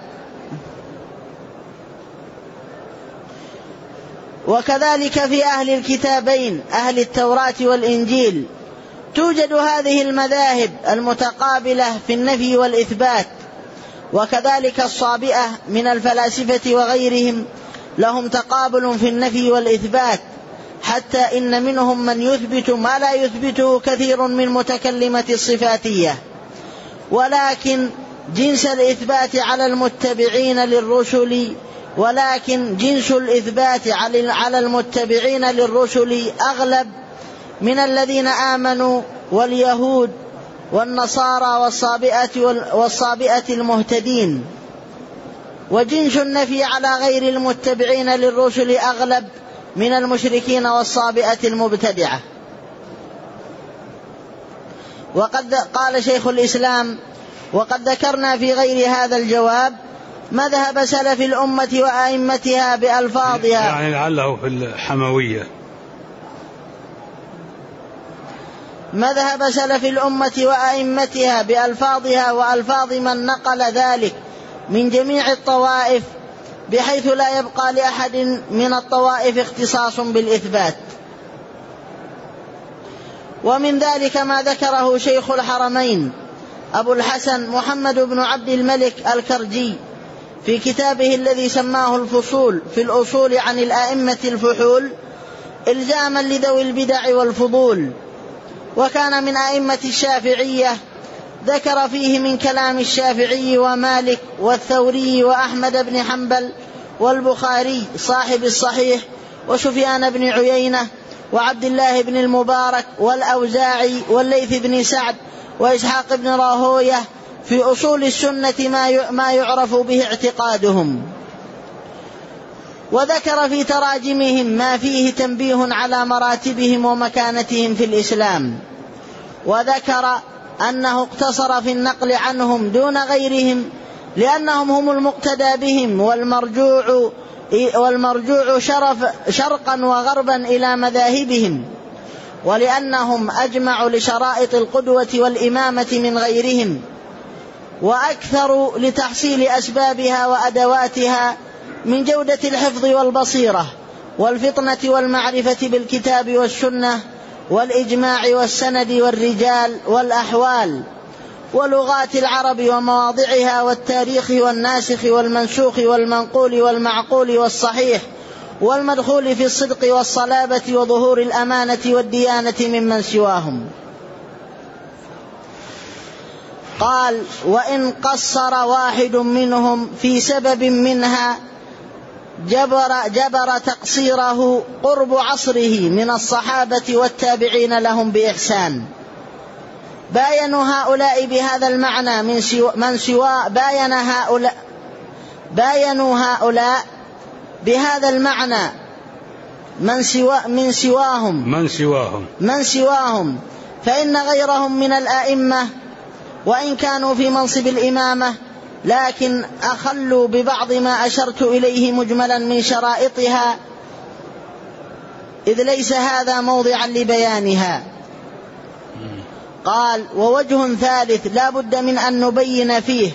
وكذلك في أهل الكتابين أهل التوراة والإنجيل توجد هذه المذاهب المتقابلة في النفي والإثبات. وكذلك الصابئة من الفلاسفة وغيرهم لهم تقابل في النفي والإثبات، حتى إن منهم من يثبت ما لا يثبته كثير من متكلمة الصفاتية. ولكن جنس الإثبات على المتبعين للرسل أغلب من الذين آمنوا واليهود والنصارى والصابئة المهتدين، وجنس النفي على غير المتبعين للرسل أغلب من المشركين والصابئة المبتدعة. وقد قال شيخ الإسلام: وقد ذكرنا في غير هذا الجواب مذهب سلف الأمة وأئمتها بألفاظها، يعني لعله في الحموية، مذهب سلف الأمة وأئمتها بألفاظها وألفاظ من نقل ذلك من جميع الطوائف، بحيث لا يبقى لأحد من الطوائف اختصاص بالإثبات. ومن ذلك ما ذكره شيخ الحرمين أبو الحسن محمد بن عبد الملك الكرجي في كتابه الذي سماه الفصول في الأصول عن الأئمة الفحول، إلزاما لذوي البدع والفضول. وكان من أئمة الشافعية، ذكر فيه من كلام الشافعي ومالك والثوري وأحمد بن حنبل والبخاري صاحب الصحيح وسفيان بن عيينة وعبد الله بن المبارك والأوزاعي والليث بن سعد وإسحاق بن راهوية في أصول السنة ما يعرف به اعتقادهم. وذكر في تراجمهم ما فيه تنبيه على مراتبهم ومكانتهم في الإسلام، وذكر أنه اقتصر في النقل عنهم دون غيرهم لأنهم هم المقتدى بهم والمرجوع شرقا وغربا إلى مذاهبهم، ولأنهم أجمع لشرائط القدوة والإمامة من غيرهم، وأكثر لتحصيل أسبابها وأدواتها من جودة الحفظ والبصيرة والفطنة والمعرفة بالكتاب والسنة والإجماع والسند والرجال والأحوال ولغات العرب ومواضعها والتاريخ والناسخ والمنسوخ والمنقول والمعقول والصحيح والمدخول في الصدق والصلابة وظهور الأمانة والديانة ممن سواهم. قال: وإن قصر واحد منهم في سبب منها جبر تقصيره قرب عصره من الصحابة والتابعين لهم بإحسان. باينوا هؤلاء بهذا المعنى باينوا هؤلاء بهذا المعنى من سواهم، فإن غيرهم من الآئمة وإن كانوا في منصب الإمامة لكن أخلوا ببعض ما أشرت إليه مجملا من شرائطها، إذ ليس هذا موضعا لبيانها. قال: ووجه ثالث لا بد من أن نبين فيه،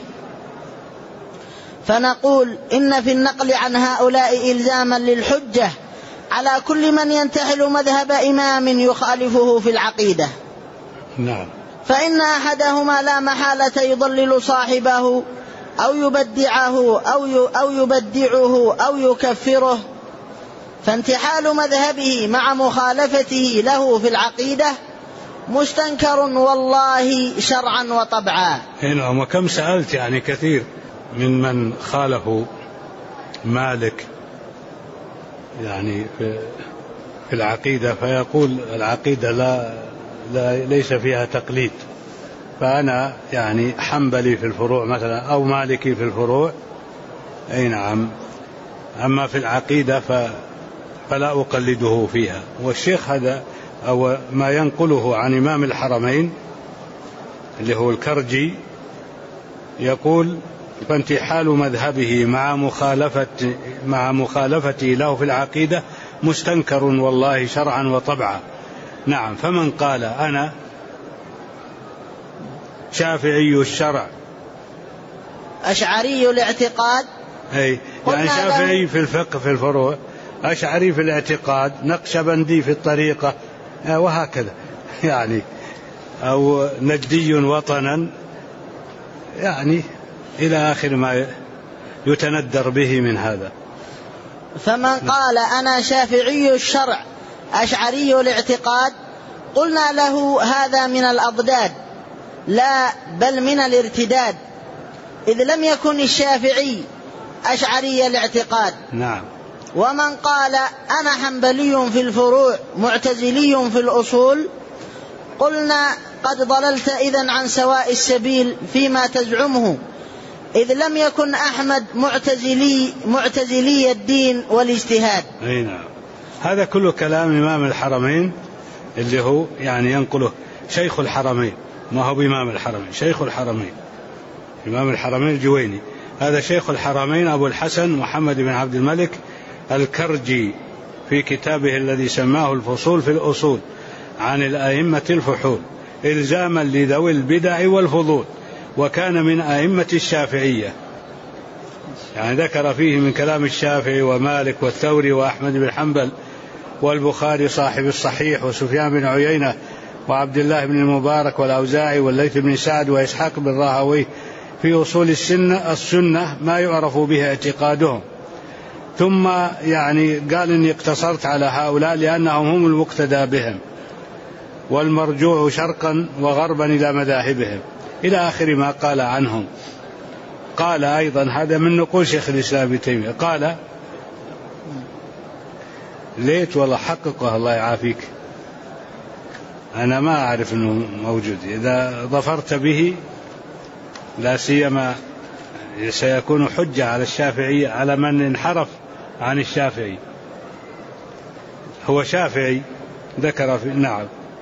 فنقول إن في النقل عن هؤلاء إلزاما للحجة على كل من ينتحل مذهب إمام يخالفه في العقيدة. نعم. فإن أحدهما لا محالة يضلل صاحبه أو يبدعه أو يكفره، فانتحال مذهبه مع مخالفته له في العقيدة مستنكر والله شرعا وطبعا. هنا وكم سألت يعني كثير من خالفوا مالك يعني في العقيدة، فيقول العقيدة ليس فيها تقليد، فأنا يعني حنبلي في الفروع مثلا أو مالكي في الفروع، أي نعم، أما في العقيدة فلا أقلده فيها. والشيخ هذا أو ما ينقله عن إمام الحرمين اللي هو الكرجي يقول: فانتحال مذهبه مع مخالفته له في العقيدة مستنكر والله شرعا وطبعا. نعم. فمن قال أنا شافعي الشرع أشعري الاعتقاد، أي يعني شافعي في الفقه في الفروع، أشعري في الاعتقاد، نقشبندي في الطريقة، وهكذا يعني، أو نجدي وطنا، يعني إلى آخر ما يتندر به من هذا. فمن قال أنا شافعي الشرع أشعري الاعتقاد قلنا له هذا من الأضداد لا بل من الارتداد، إذ لم يكن الشافعي أشعري الاعتقاد. نعم. ومن قال أنا حنبلي في الفروع معتزلي في الأصول قلنا قد ضللت إذن عن سواء السبيل فيما تزعمه، إذ لم يكن أحمد معتزلي الدين والاجتهاد. أي نعم. هذا كله كلام إمام الحرمين اللي هو يعني ينقله شيخ الحرمين، ما هو بإمام الحرمين، شيخ الحرمين إمام الحرمين الجويني، هذا شيخ الحرمين أبو الحسن محمد بن عبد الملك الكرجي في كتابه الذي سماه الفصول في الأصول عن الأئمة الفحول إلزاما لذوي البدع والفضول، وكان من أئمة الشافعية، يعني ذكر فيه من كلام الشافعي ومالك والثوري وأحمد بن حنبل والبخاري صاحب الصحيح وسفيان بن عيينة وعبد الله بن المبارك والأوزاعي والليث بن سعد وإسحاق بن راهويه في أصول السنة ما يعرف به اعتقادهم. ثم يعني قال إني اقتصرت على هؤلاء لأنهم هم المقتدى بهم والمرجوع شرقا وغربا إلى مذاهبهم إلى آخر ما قال عنهم. قال أيضا هذا من نقول شيخ الإسلام ابن تيمية، قال ليت والله حققه الله يعافيك، أنا ما أعرف أنه موجود، إذا ظفرت به لا سيما سيكون حجة على الشافعية على من انحرف عن الشافعي. هو شافعي ذكر في نعم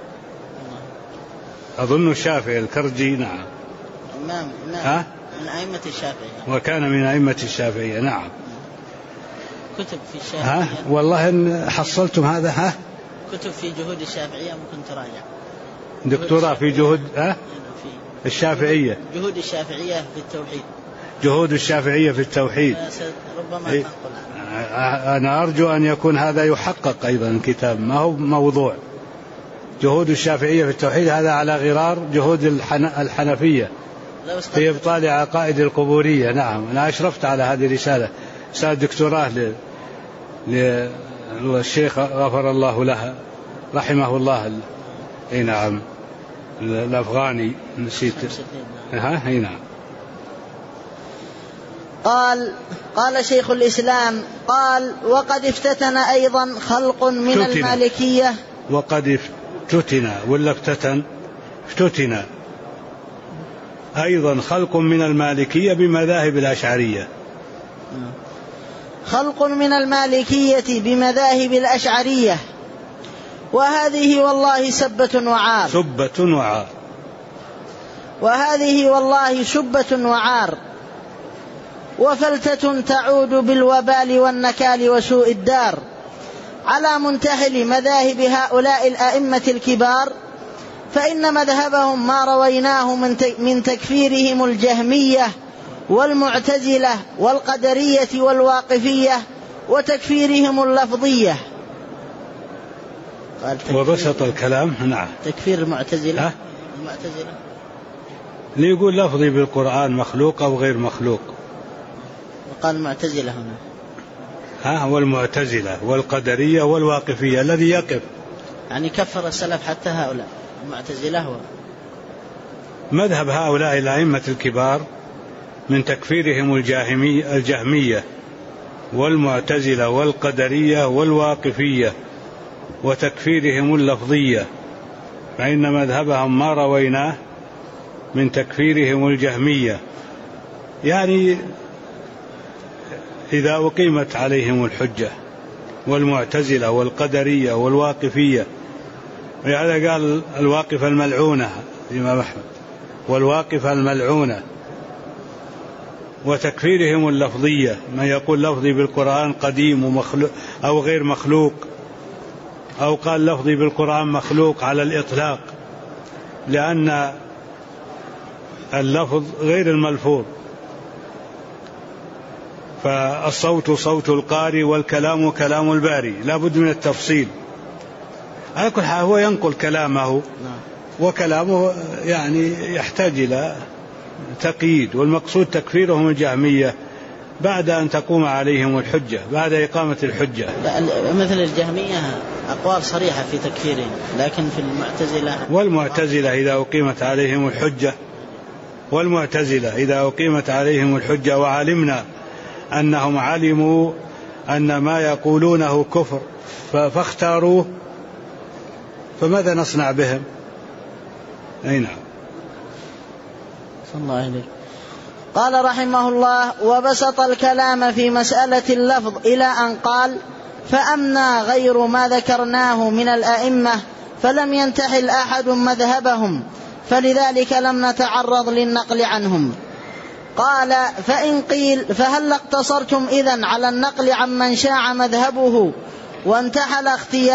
أظن الشافعي الكرجي نعم إمام من أئمة الشافعية وكان من أئمة الشافعية نعم. كتب في الشافعية والله إن حصلتم هذا كتب في جهود الشافعية ممكن تراجع. دكتوراه في جهود الشافعية. جهود الشافعية في التوحيد. جهود الشافعية في التوحيد ربما تنقل. أنا أرجو أن يكون هذا يحقق أيضا الكتاب ما هو موضوع. جهود الشافعية في التوحيد هذا على غرار جهود الحنفية في إبطال عقائد القبورية. نعم أنا أشرفت على هذه الرسالة دكتوراه للشيخ غفر الله له رحمه الله. نعم الأفغاني نسيت. نعم. قال شيخ الإسلام قال وقد افتتن أيضا خلق من المالكية. وقد افتتن ولا افتتن أيضا خلق من المالكية بمذاهب الأشعرية. خلق من المالكية بمذاهب الأشعرية وهذه والله سبة وعار. وهذه والله شبة وعار وفلتة تعود بالوبال والنكال وسوء الدار على منتحل مذاهب هؤلاء الأئمة الكبار، فإن مذهبهم ما رويناه من تكفيرهم الجهمية والمعتزلة والقدرية والواقفية وتكفيرهم اللفظية. وبسط الكلام. نعم. تكفير المعتزلة ليقول لفظي بالقرآن مخلوق أو غير مخلوق. وقال المعتزلة هنا والمعتزلة والقدرية والواقفية الذي يقف يعني كفر السلف حتى هؤلاء المعتزلة هو مذهب هؤلاء الأئمة الكبار من تكفيرهم الجهمية والمعتزلة والقدرية والواقفية وتكفيرهم اللفظية، فإن مذهبهم ما رويناه من تكفيرهم الجهمية، يعني إذا أقيمت عليهم الحجة، والمعتزلة والقدرية والواقفية، ولهذا قال الواقفة الملعونة الإمام أحمد والواقفة الملعونة، وتكفيرهم اللفظية من يقول لفظي بالقرآن قديم ومخلوق أو غير مخلوق، أو قال لفظي بالقرآن مخلوق على الإطلاق، لأن اللفظ غير الملفوظ، فالصوت صوت القارئ والكلام كلام الباري، لا بد من التفصيل. على كل حال هو ينقل كلامه، وكلامه يعني يحتاج إلى تقييد، والمقصود تكفيرهم الجهمية بعد أن تقوم عليهم الحجة، بعد إقامة الحجة. مثل الجهمية أقوال صريحة في تكفيرهم، لكن في والمعتزلة إذا أقيمت عليهم الحجة، وعلمنا أنهم علموا أن ما يقولونه كفر فاختاروه، فماذا نصنع بهم؟ أي نعم. صلى الله عليه. قال رحمه الله: وبسط الكلام في مسألة اللفظ إلى أن قال: فأما غير ما ذكرناه من الأئمة فلم ينتحل أحد مذهبهم، فلذلك لم نتعرض للنقل عنهم. قال: فإن قيل فهل اقتصرتم إذن على النقل عمن شاع مذهبه وانتحل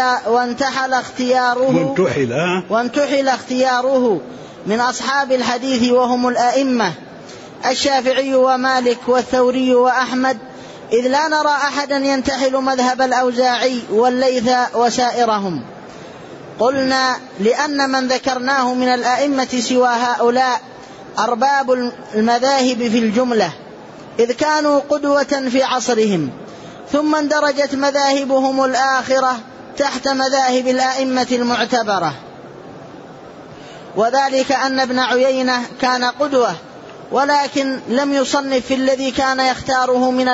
اختياره من أصحاب الحديث وهم الأئمة الشافعي ومالك والثوري وأحمد، إذ لا نرى أحدا ينتحل مذهب الأوزاعي والليث وسائرهم. قلنا: لأن من ذكرناه من الأئمة سوى هؤلاء أرباب المذاهب في الجملة، إذ كانوا قدوة في عصرهم، ثم اندرجت مذاهبهم الآخرة تحت مذاهب الأئمة المعتبرة، وذلك أن ابن عيينة كان قدوة، ولكن لم يصنف في الذي كان يختاره من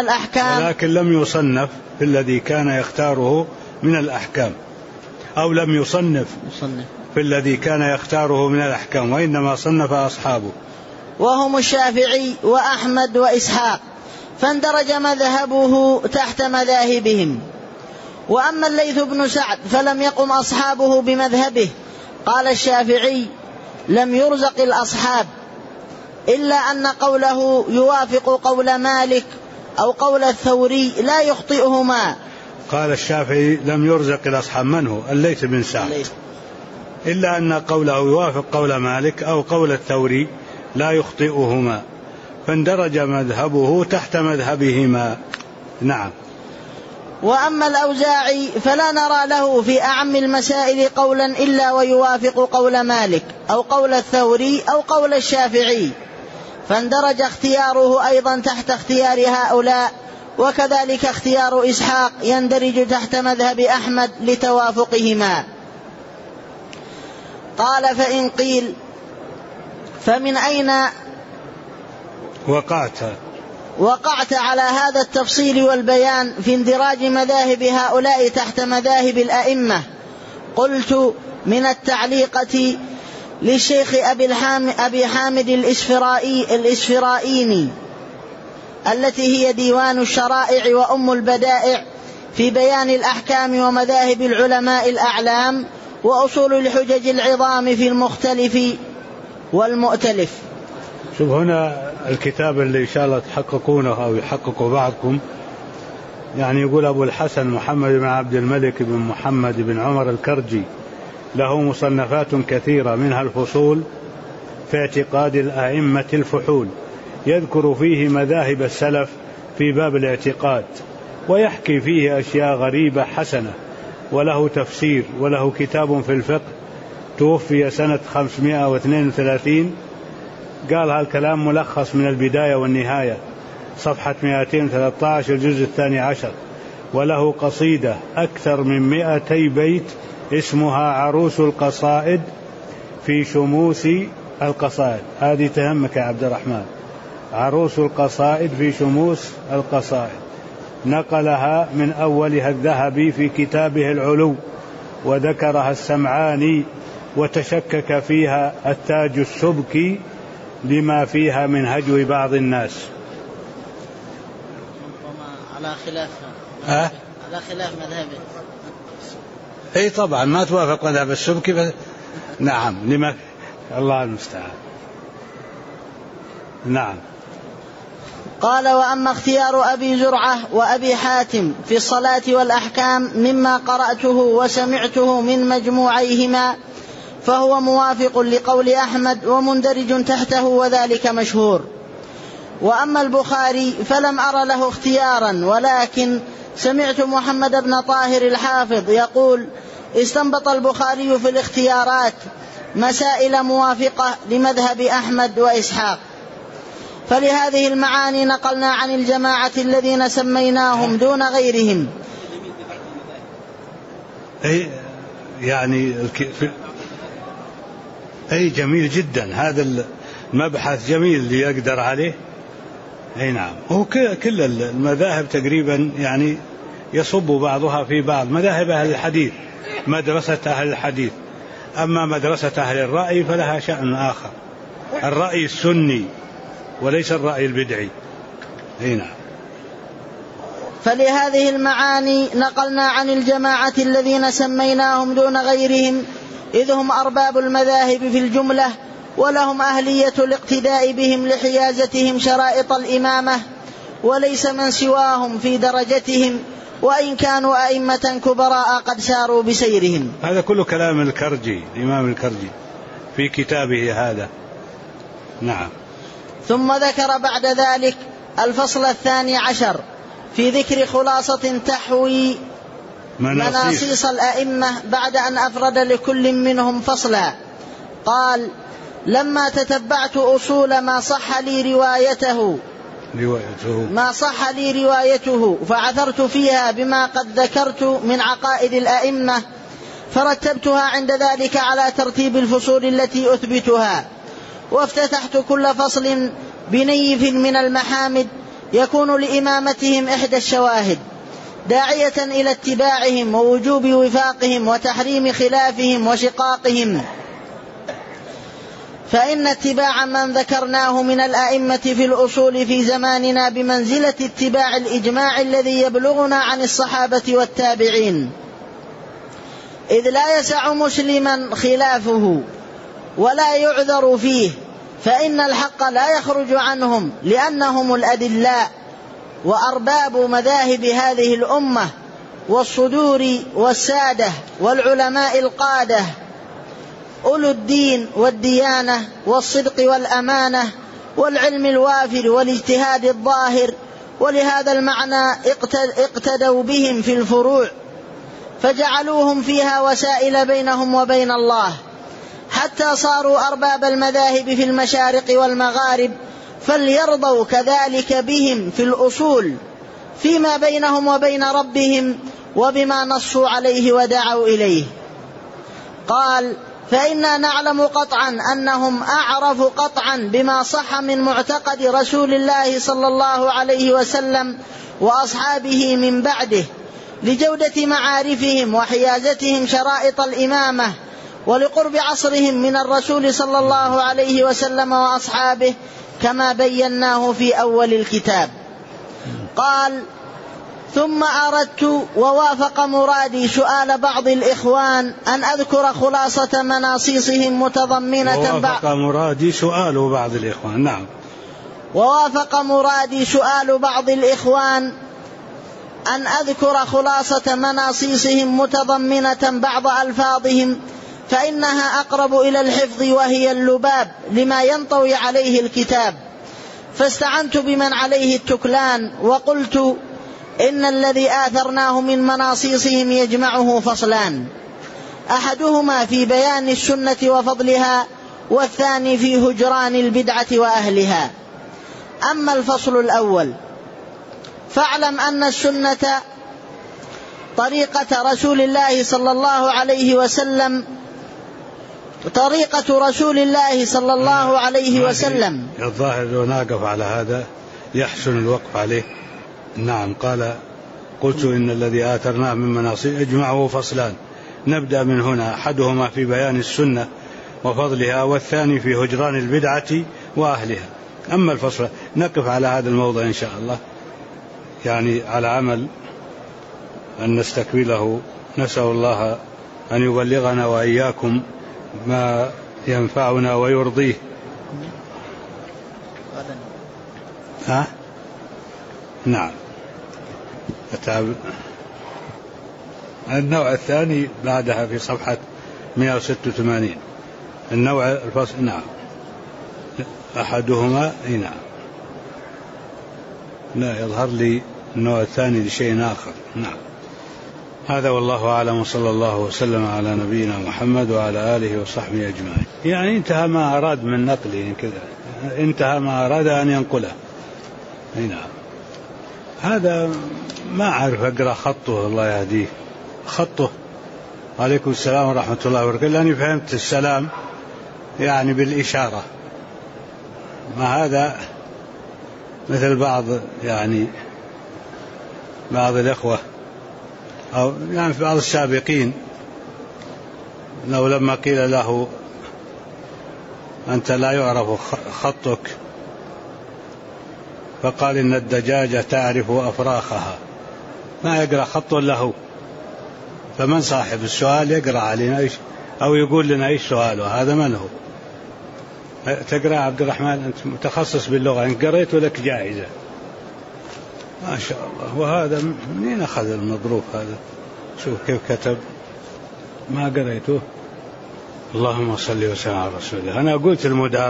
الأحكام، أو لم يصنف في الذي كان يختاره من الأحكام، وإنما صنف أصحابه وهم الشافعي وأحمد وإسحاق، فاندرج مذهبه تحت مذاهبهم. وأما الليث بن سعد فلم يقم أصحابه بمذهبه. قال الشافعي: لم يرزق الأصحاب، إلا أن قوله يوافق قول مالك أو قول الثوري لا يخطئهما. قال الشافعي: لم يرزق الأصحاب. من هو؟ الليث بن سعد. إلا أن قوله يوافق قول مالك أو قول الثوري لا يخطئهما، فاندرج مذهبه تحت مذهبهما. نعم. وأما الأوزاعي فلا نرى له في أعم المسائل قولا إلا ويوافق قول مالك أو قول الثوري أو قول الشافعي، فاندرج اختياره أيضا تحت اختيار هؤلاء. وكذلك اختيار إسحاق يندرج تحت مذهب أحمد لتوافقهما. قال: فإن قيل فمن أين وقعت على هذا التفصيل والبيان في اندراج مذاهب هؤلاء تحت مذاهب الأئمة؟ قلت: من التعليقة للشيخ أبي حامد الإسفرائيني التي هي ديوان الشرائع وأم البدائع في بيان الأحكام ومذاهب العلماء الأعلام وأصول الحجج العظام في المختلف والمؤتلف. شوف هنا الكتاب اللي إن شاء الله تحققونه أو يحققه بعضكم، يعني يقول أبو الحسن محمد بن عبد الملك بن محمد بن عمر الكرجي له مصنفات كثيرة، منها الفصول في اعتقاد الأئمة الفحول، يذكر فيه مذاهب السلف في باب الاعتقاد، ويحكي فيه أشياء غريبة حسنة، وله تفسير، وله كتاب في الفقه توفي سنة 532. قال هالكلام ملخص من البداية والنهاية، صفحة 213 الجزء 12. وله قصيدة أكثر من 200 بيت اسمها عروس القصائد في شموس القصائد. هذه تهمك يا عبد الرحمن، عروس القصائد في شموس القصائد، نقلها من أولها الذهبي في كتابه العلو، وذكرها السمعاني، وتشكك فيها التاج السبكي لما فيها من هجو بعض الناس. على خلاف مذهبه. اي طبعا ما توافق مذهب السبكي بس. نعم، لما الله المستعان. نعم. قال: وأما اختيار أبي زرعة وأبي حاتم في الصلاة والأحكام مما قرأته وسمعته من مجموعيهما فهو موافق لقول أحمد ومندرج تحته، وذلك مشهور. وأما البخاري فلم أر له اختيارا، ولكن سمعت محمد بن طاهر الحافظ يقول: استنبط البخاري في الاختيارات مسائل موافقة لمذهب أحمد وإسحاق. فلهذه المعاني نقلنا عن الجماعة الذين سميناهم دون غيرهم. يعني جميل جدا، هذا المبحث جميل اللي يقدر عليه. اي نعم، هو كل المذاهب تقريبا يعني يصب بعضها في بعض. مذاهب أهل الحديث مدرسة أهل الحديث، أما مدرسة أهل الرأي فلها شأن آخر، الرأي السني وليس الرأي البدعي. اي نعم. فلهذه المعاني نقلنا عن الجماعة الذين سميناهم دون غيرهم، إذ هم أرباب المذاهب في الجملة، ولهم أهلية الاقتداء بهم لحيازتهم شرائط الإمامة، وليس من سواهم في درجتهم، وإن كانوا أئمة كبراء قد ساروا بسيرهم. هذا كله كلام الكرجي، الإمام الكرجي في كتابه هذا. نعم. ثم ذكر بعد ذلك الفصل 12 في ذكر خلاصة تحوي مناصيص الأئمة بعد أن أفرد لكل منهم فصلا. قال: لما تتبعت أصول ما صح لي روايته فعثرت فيها بما قد ذكرت من عقائد الأئمة، فرتبتها عند ذلك على ترتيب الفصول التي أثبتها، وافتتحت كل فصل بنيف من المحامد يكون لإمامتهم إحدى الشواهد، داعية إلى اتباعهم ووجوب وفاقهم وتحريم خلافهم وشقاقهم. فإن اتباع من ذكرناه من الأئمة في الأصول في زماننا بمنزلة اتباع الإجماع الذي يبلغنا عن الصحابة والتابعين، إذ لا يسع مسلما خلافه ولا يعذر فيه، فإن الحق لا يخرج عنهم لأنهم الأدلاء وأرباب مذاهب هذه الأمة والصدور والسادة والعلماء القادة أولو الدين والديانة والصدق والأمانة والعلم الوافر والاجتهاد الظاهر، ولهذا المعنى اقتدوا بهم في الفروع فجعلوهم فيها وسائل بينهم وبين الله، حتى صاروا أرباب المذاهب في المشارق والمغارب، فليرضوا كذلك بهم في الأصول فيما بينهم وبين ربهم وبما نصوا عليه ودعوا إليه. قال: فإنا نعلم قطعا أنهم أعرف قطعا بما صح من معتقد رسول الله صلى الله عليه وسلم وأصحابه من بعده، لجودة معارفهم وحيازتهم شرائط الإمامة، ولقرب عصرهم من الرسول صلى الله عليه وسلم وأصحابه كما بيناه في أول الكتاب. قال: ثم أردت ووافق مرادي سؤال بعض الإخوان أن أذكر خلاصة مناصيصهم متضمنة ووافق مرادي سؤال بعض الإخوان. نعم. ووافق مرادي سؤال بعض الإخوان أن أذكر خلاصة مناصيصهم متضمنة بعض ألفاظهم، فإنها أقرب إلى الحفظ وهي اللباب لما ينطوي عليه الكتاب، فاستعنت بمن عليه التكلان وقلت: إن الذي آثرناه من مناصيصهم يجمعه فصلان، أحدهما في بيان السنة وفضلها، والثاني في هجران البدعة وأهلها. أما الفصل الأول فاعلم أن السنة طريقة رسول الله صلى الله عليه وسلم، طريقة رسول الله صلى الله عليه وسلم. الظاهر لو نقف على هذا يحسن الوقف عليه. نعم. قال: قلت إن الذي آثرناه من مناصيص اجمعه فصلان، نبدأ من هنا، أحدهما في بيان السنة وفضلها، والثاني في هجران البدعة وأهلها. أما الفصل نقف على هذا الموضع إن شاء الله، يعني على عمل أن نستكمله. نسأل الله أن يبلغنا وإياكم ما ينفعنا ويرضيه. نعم. النوع الثاني بعدها في صفحة 186. النوع الفصل. نعم. أحدهما. نعم. لا يظهر لي النوع الثاني لشيء آخر. نعم. هذا والله أعلم، صلى الله وسلم على نبينا محمد وعلى آله وصحبه أجمعين. يعني انتهى ما أراد من نقله كذا، انتهى ما أراد أن ينقله. نعم. هذا ما أعرف أقرأ خطه، الله يهديه. خطه. عليكم السلام ورحمة الله وبركاته. لأني فهمت السلام يعني بالإشارة، ما هذا مثل بعض بعض الإخوة أو يعني في بعض السابقين، لو لما قيل له أنت لا يعرف خطك فقال إن الدجاجة تعرف أفراخها، ما يقرأ خط له. فمن صاحب السؤال يقرأ علينا إيش أو يقول لنا إيش سؤاله، هذا من هو؟ تقرأ عبد الرحمن، أنت متخصص باللغة، إن قريت لك جائزة ما شاء الله. وهذا منين أخذ المظروف هذا؟ شوف كيف كتب، ما قريته. اللهم صل وسلم على رسول الله. أنا قلت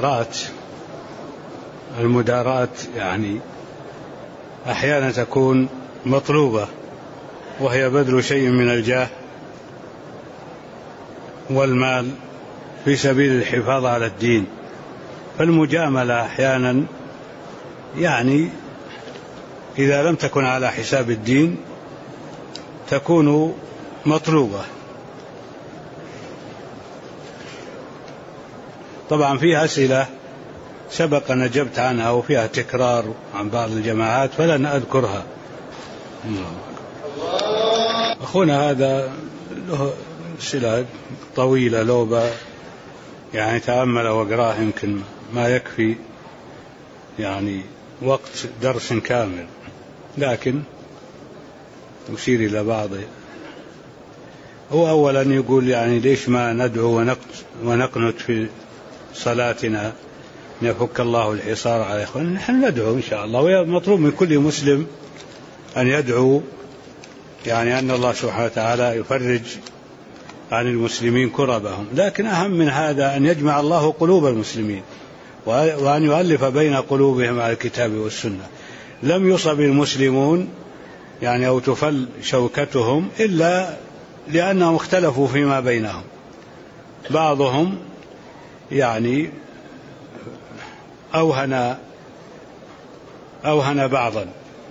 المدارات يعني أحيانا تكون مطلوبة، وهي بذل شيء من الجاه والمال في سبيل الحفاظ على الدين. فالمجاملة أحيانا يعني إذا لم تكن على حساب الدين تكون مطلوبة. طبعا فيها أسئلة سبق أن أجبت عنها وفيها تكرار عن بعض الجماعات فلن أذكرها. أخونا هذا له سلة طويلة، لو يعني تأمل واقراه يمكن ما يكفي يعني وقت درس كامل، لكن أشير إلى بعض. هو أولا يقول يعني ليش ما ندعو ونقنت في صلاتنا يفك الله الحصار على إخواننا؟ نحن ندعو إن شاء الله، ومطلوب من كل مسلم أن يدعو، يعني أن الله سبحانه وتعالى يفرج عن المسلمين كربهم، لكن أهم من هذا أن يجمع الله قلوب المسلمين وأن يؤلف بين قلوبهم على الكتاب والسنة. لم يصب المسلمون يعني أو تفل شوكتهم إلا لأنهم اختلفوا فيما بينهم، بعضهم يعني أوهن بعضا.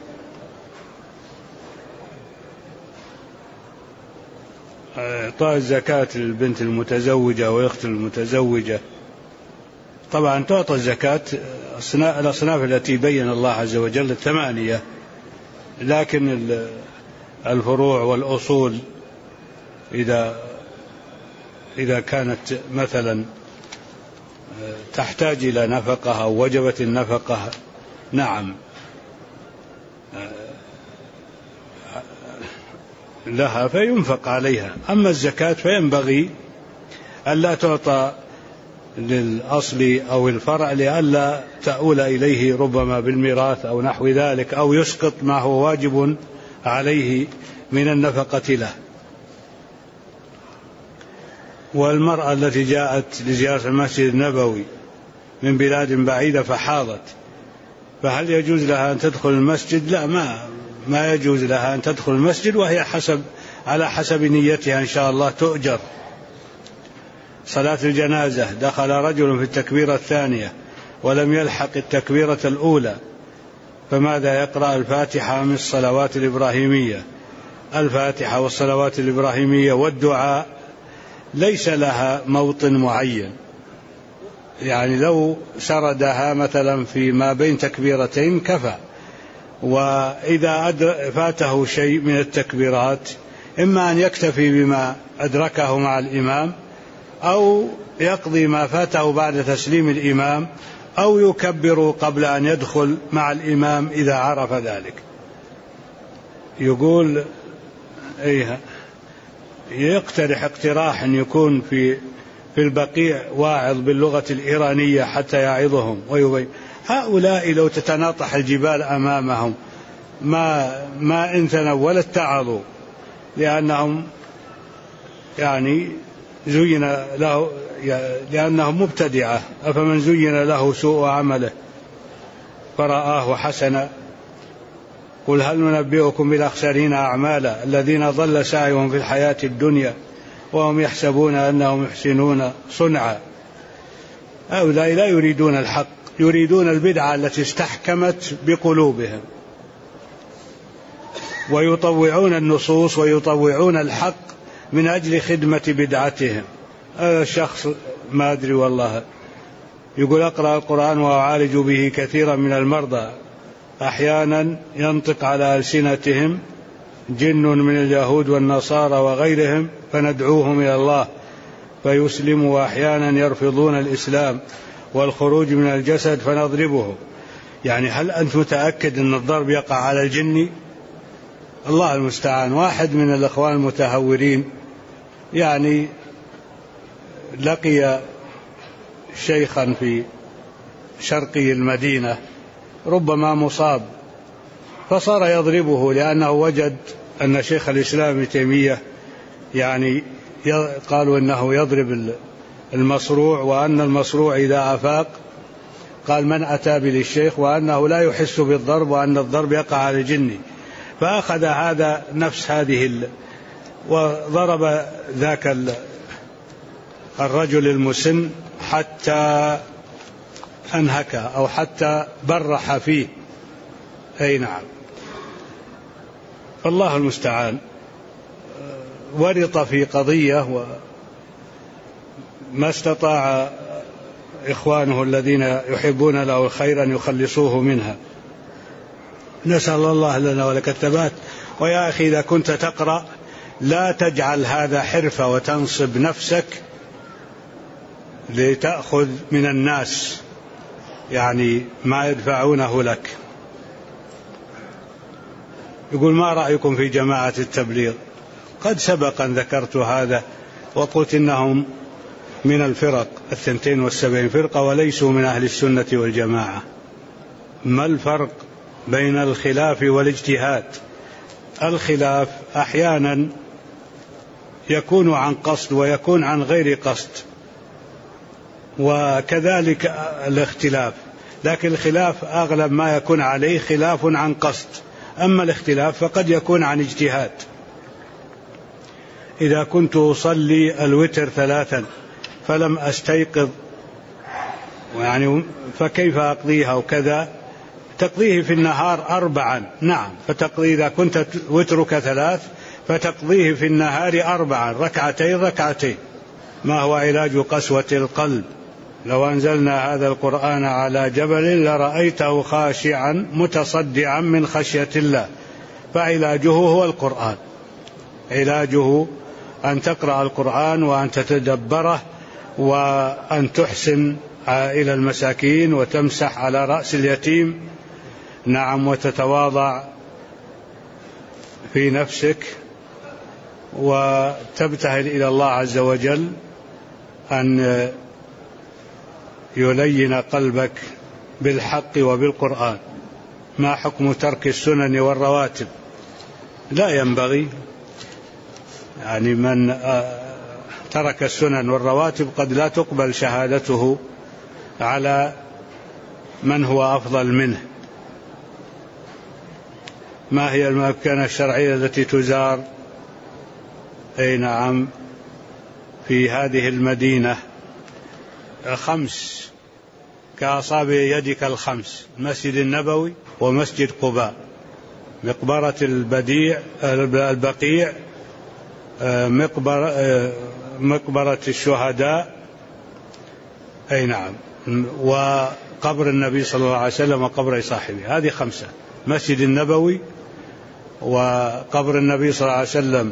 إعطاء الزكاة للبنت المتزوجة والأخت المتزوجة، طبعا تعطى الزكاة الأصناف التي بين الله عز وجل 8، لكن الفروع والأصول إذا كانت مثلا تحتاج إلى نفقة أو وجبت النفقة نعم لها فينفق عليها. أما الزكاة فينبغي ألا تعطى للأصل أو الفرع لئلا تؤول إليه ربما بالميراث أو نحو ذلك، أو يسقط ما هو واجب عليه من النفقة له. والمرأة التي جاءت لزيارة المسجد النبوي من بلاد بعيدة فحاضت، فهل يجوز لها أن تدخل المسجد؟ لا، ما يجوز لها أن تدخل المسجد، وهي على حسب نيتها إن شاء الله تؤجر. صلاة الجنازة، دخل رجل في التكبيرة الثانية ولم يلحق التكبيرة الأولى، فماذا يقرأ؟ الفاتحة من الصلوات الإبراهيمية. الفاتحة والصلوات الإبراهيمية والدعاء ليس لها موطن معين، يعني لو سردها مثلا في ما بين تكبيرتين كفى. وإذا فاته شيء من التكبيرات إما أن يكتفي بما أدركه مع الإمام، أو يقضي ما فاته بعد تسليم الإمام، أو يكبر قبل أن يدخل مع الإمام إذا عرف ذلك. يقول يقترح اقتراح أن يكون في البقيع واعظ باللغة الإيرانية حتى يعظهم ويبين. هؤلاء لو تتناطح الجبال أمامهم ما إن تنولت تعظوا، لأنهم يعني زين له، لأنهم مبتدعة. أفمن زين له سوء عمله فرآه حسنا قل هل ننبئكم بالأخسرين أعمالا الذين ضل سعيهم في الحياة الدنيا وهم يحسبون أنهم يحسنون صنعا. هؤلاء لا يريدون الحق، يريدون البدعة التي استحكمت بقلوبهم، ويطوعون النصوص ويطوعون الحق من أجل خدمة بدعتهم. هذا الشخص ما أدري والله يقول أقرأ القرآن وأعالج به كثيرا من المرضى، أحيانا ينطق على ألسنتهم جن من اليهود والنصارى وغيرهم فندعوهم إلى الله فيسلموا، وأحيانا يرفضون الإسلام والخروج من الجسد فنضربه. يعني هل أنت متأكد أن الضرب يقع على الجن؟ الله المستعان. واحد من الأخوان المتهورين يعني لقي شيخا في شرقي المدينة ربما مصاب، فصار يضربه لأنه وجد أن شيخ الإسلام ابن تيمية يعني قالوا أنه يضرب المصروع، وأن المصروع إذا أفاق قال من أتى للشيخ، وأنه لا يحس بالضرب، وأن الضرب يقع على الجن. فأخذ هذا نفس هذه وضرب ذاك الرجل المسن حتى أنهك أو حتى برح فيه. أي نعم. فالله المستعان. ورط في قضية وما استطاع إخوانه الذين يحبون له الخير أن يخلصوه منها. نسأل الله لنا ولك الثبات. ويا أخي إذا كنت تقرأ لا تجعل هذا حرفة وتنصب نفسك لتأخذ من الناس يعني ما يدفعونه لك. يقول: ما رأيكم في جماعة التبليغ؟ قد سبق أن ذكرت هذا وقلت إنهم من الفرق 72 فرقة وليسوا من أهل السنة والجماعة. ما الفرق بين الخلاف والاجتهاد؟ الخلاف أحيانا يكون عن قصد ويكون عن غير قصد، وكذلك الاختلاف، لكن الخلاف أغلب ما يكون عليه خلاف عن قصد، أما الاختلاف فقد يكون عن اجتهاد. إذا كنت أصلي الوتر 3 فلم أستيقظ يعني فكيف أقضيها وكذا، تقضيه في النهار 4، نعم، فتقضي إذا كنت وترك 3 فتقضيه في النهار 4 ركعتين. ما هو علاج قسوة القلب؟ لو أنزلنا هذا القرآن على جبل لرأيته خاشعا متصدعا من خشية الله. فعلاجه هو القرآن، علاجه أن تقرأ القرآن وأن تتدبره وأن تحسن إلى المساكين وتمسح على رأس اليتيم، نعم، وتتواضع في نفسك وتبتهل إلى الله عز وجل أن يلين قلبك بالحق وبالقرآن. ما حكم ترك السنن والرواتب؟ لا ينبغي، يعني من ترك السنن والرواتب قد لا تقبل شهادته على من هو أفضل منه. ما هي الأماكن الشرعية التي تزار؟ أي نعم، في هذه المدينة 5 كأصابع يدك 5: المسجد النبوي ومسجد قباء، مقبرة البقيع، مقبرة الشهداء، أي نعم، وقبر النبي صلى الله عليه وسلم وقبر صاحبه. هذه 5: مسجد النبوي وقبر النبي صلى الله عليه وسلم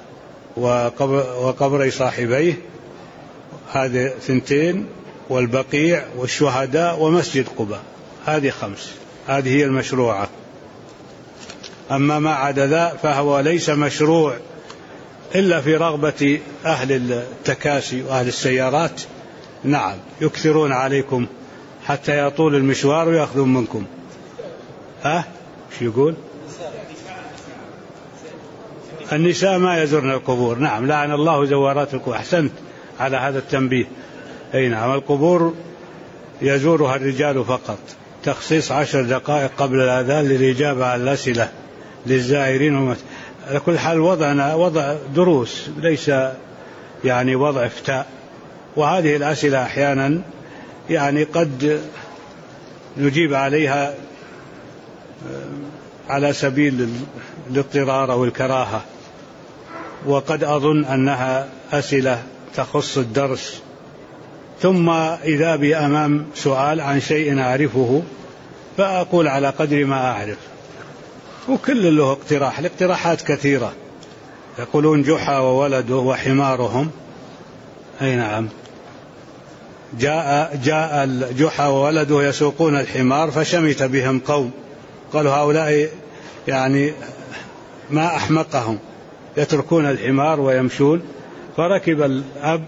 وقبر صاحبيه، هذه 2، والبقيع والشهداء ومسجد قباء، هذه 5. هذه هي المشروعة. أما ما عدا ذا فهو ليس مشروع إلا في رغبة أهل التكاسي وأهل السيارات، نعم، يكثرون عليكم حتى يطول المشوار ويأخذون منكم. شو يقول؟ النساء ما يزورن القبور، نعم، لعن الله زوارات القبور. أحسنت على هذا التنبيه. أي نعم، القبور يزورها الرجال فقط، تخصيص 10 دقائق قبل الأذان للإجابة على الأسئلة للزائرين. على كل حال وضعنا وضع دروس، ليس يعني وضع افتاء، وهذه الأسئلة أحيانا يعني قد نجيب عليها على سبيل الاضطرار أو الكراهة، وقد أظن أنها أسئلة تخص الدرس، ثم إذا بي أمام سؤال عن شيء أعرفه فأقول على قدر ما أعرف، وكل له اقتراح. الاقتراحات كثيرة، يقولون جحا وولده وحمارهم. أي نعم، جاء الجحا وولده يسوقون الحمار فشمت بهم قوم، قالوا هؤلاء يعني ما أحمقهم، يتركون الحمار ويمشون. فركب الأب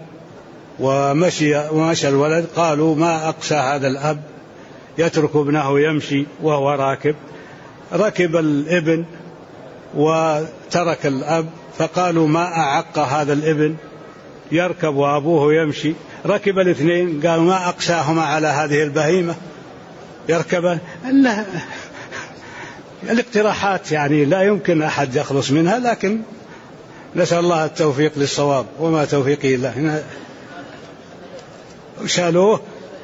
ومشى الولد، قالوا ما أقسى هذا الأب يترك ابنه يمشي وهو راكب. ركب الابن وترك الأب، فقالوا ما أعق هذا الابن يركب وأبوه يمشي. ركب الاثنين، قالوا ما أقساهما على هذه البهيمة يركبان. الاقتراحات يعني لا يمكن أحد يخلص منها، لكن نسأل الله التوفيق للصواب، وما توفيقي إلا شالوه.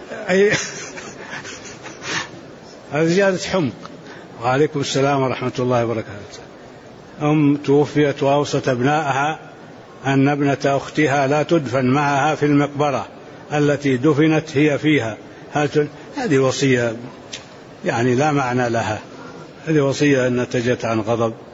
هذا زيادة حمق. وعليكم السلام ورحمة الله وبركاته. توفيت وأوصت أبنائها أن ابنة أختها لا تدفن معها في المقبرة التي دفنت هي فيها. هذه وصية يعني لا معنى لها، هذه وصية نتجت عن غضب.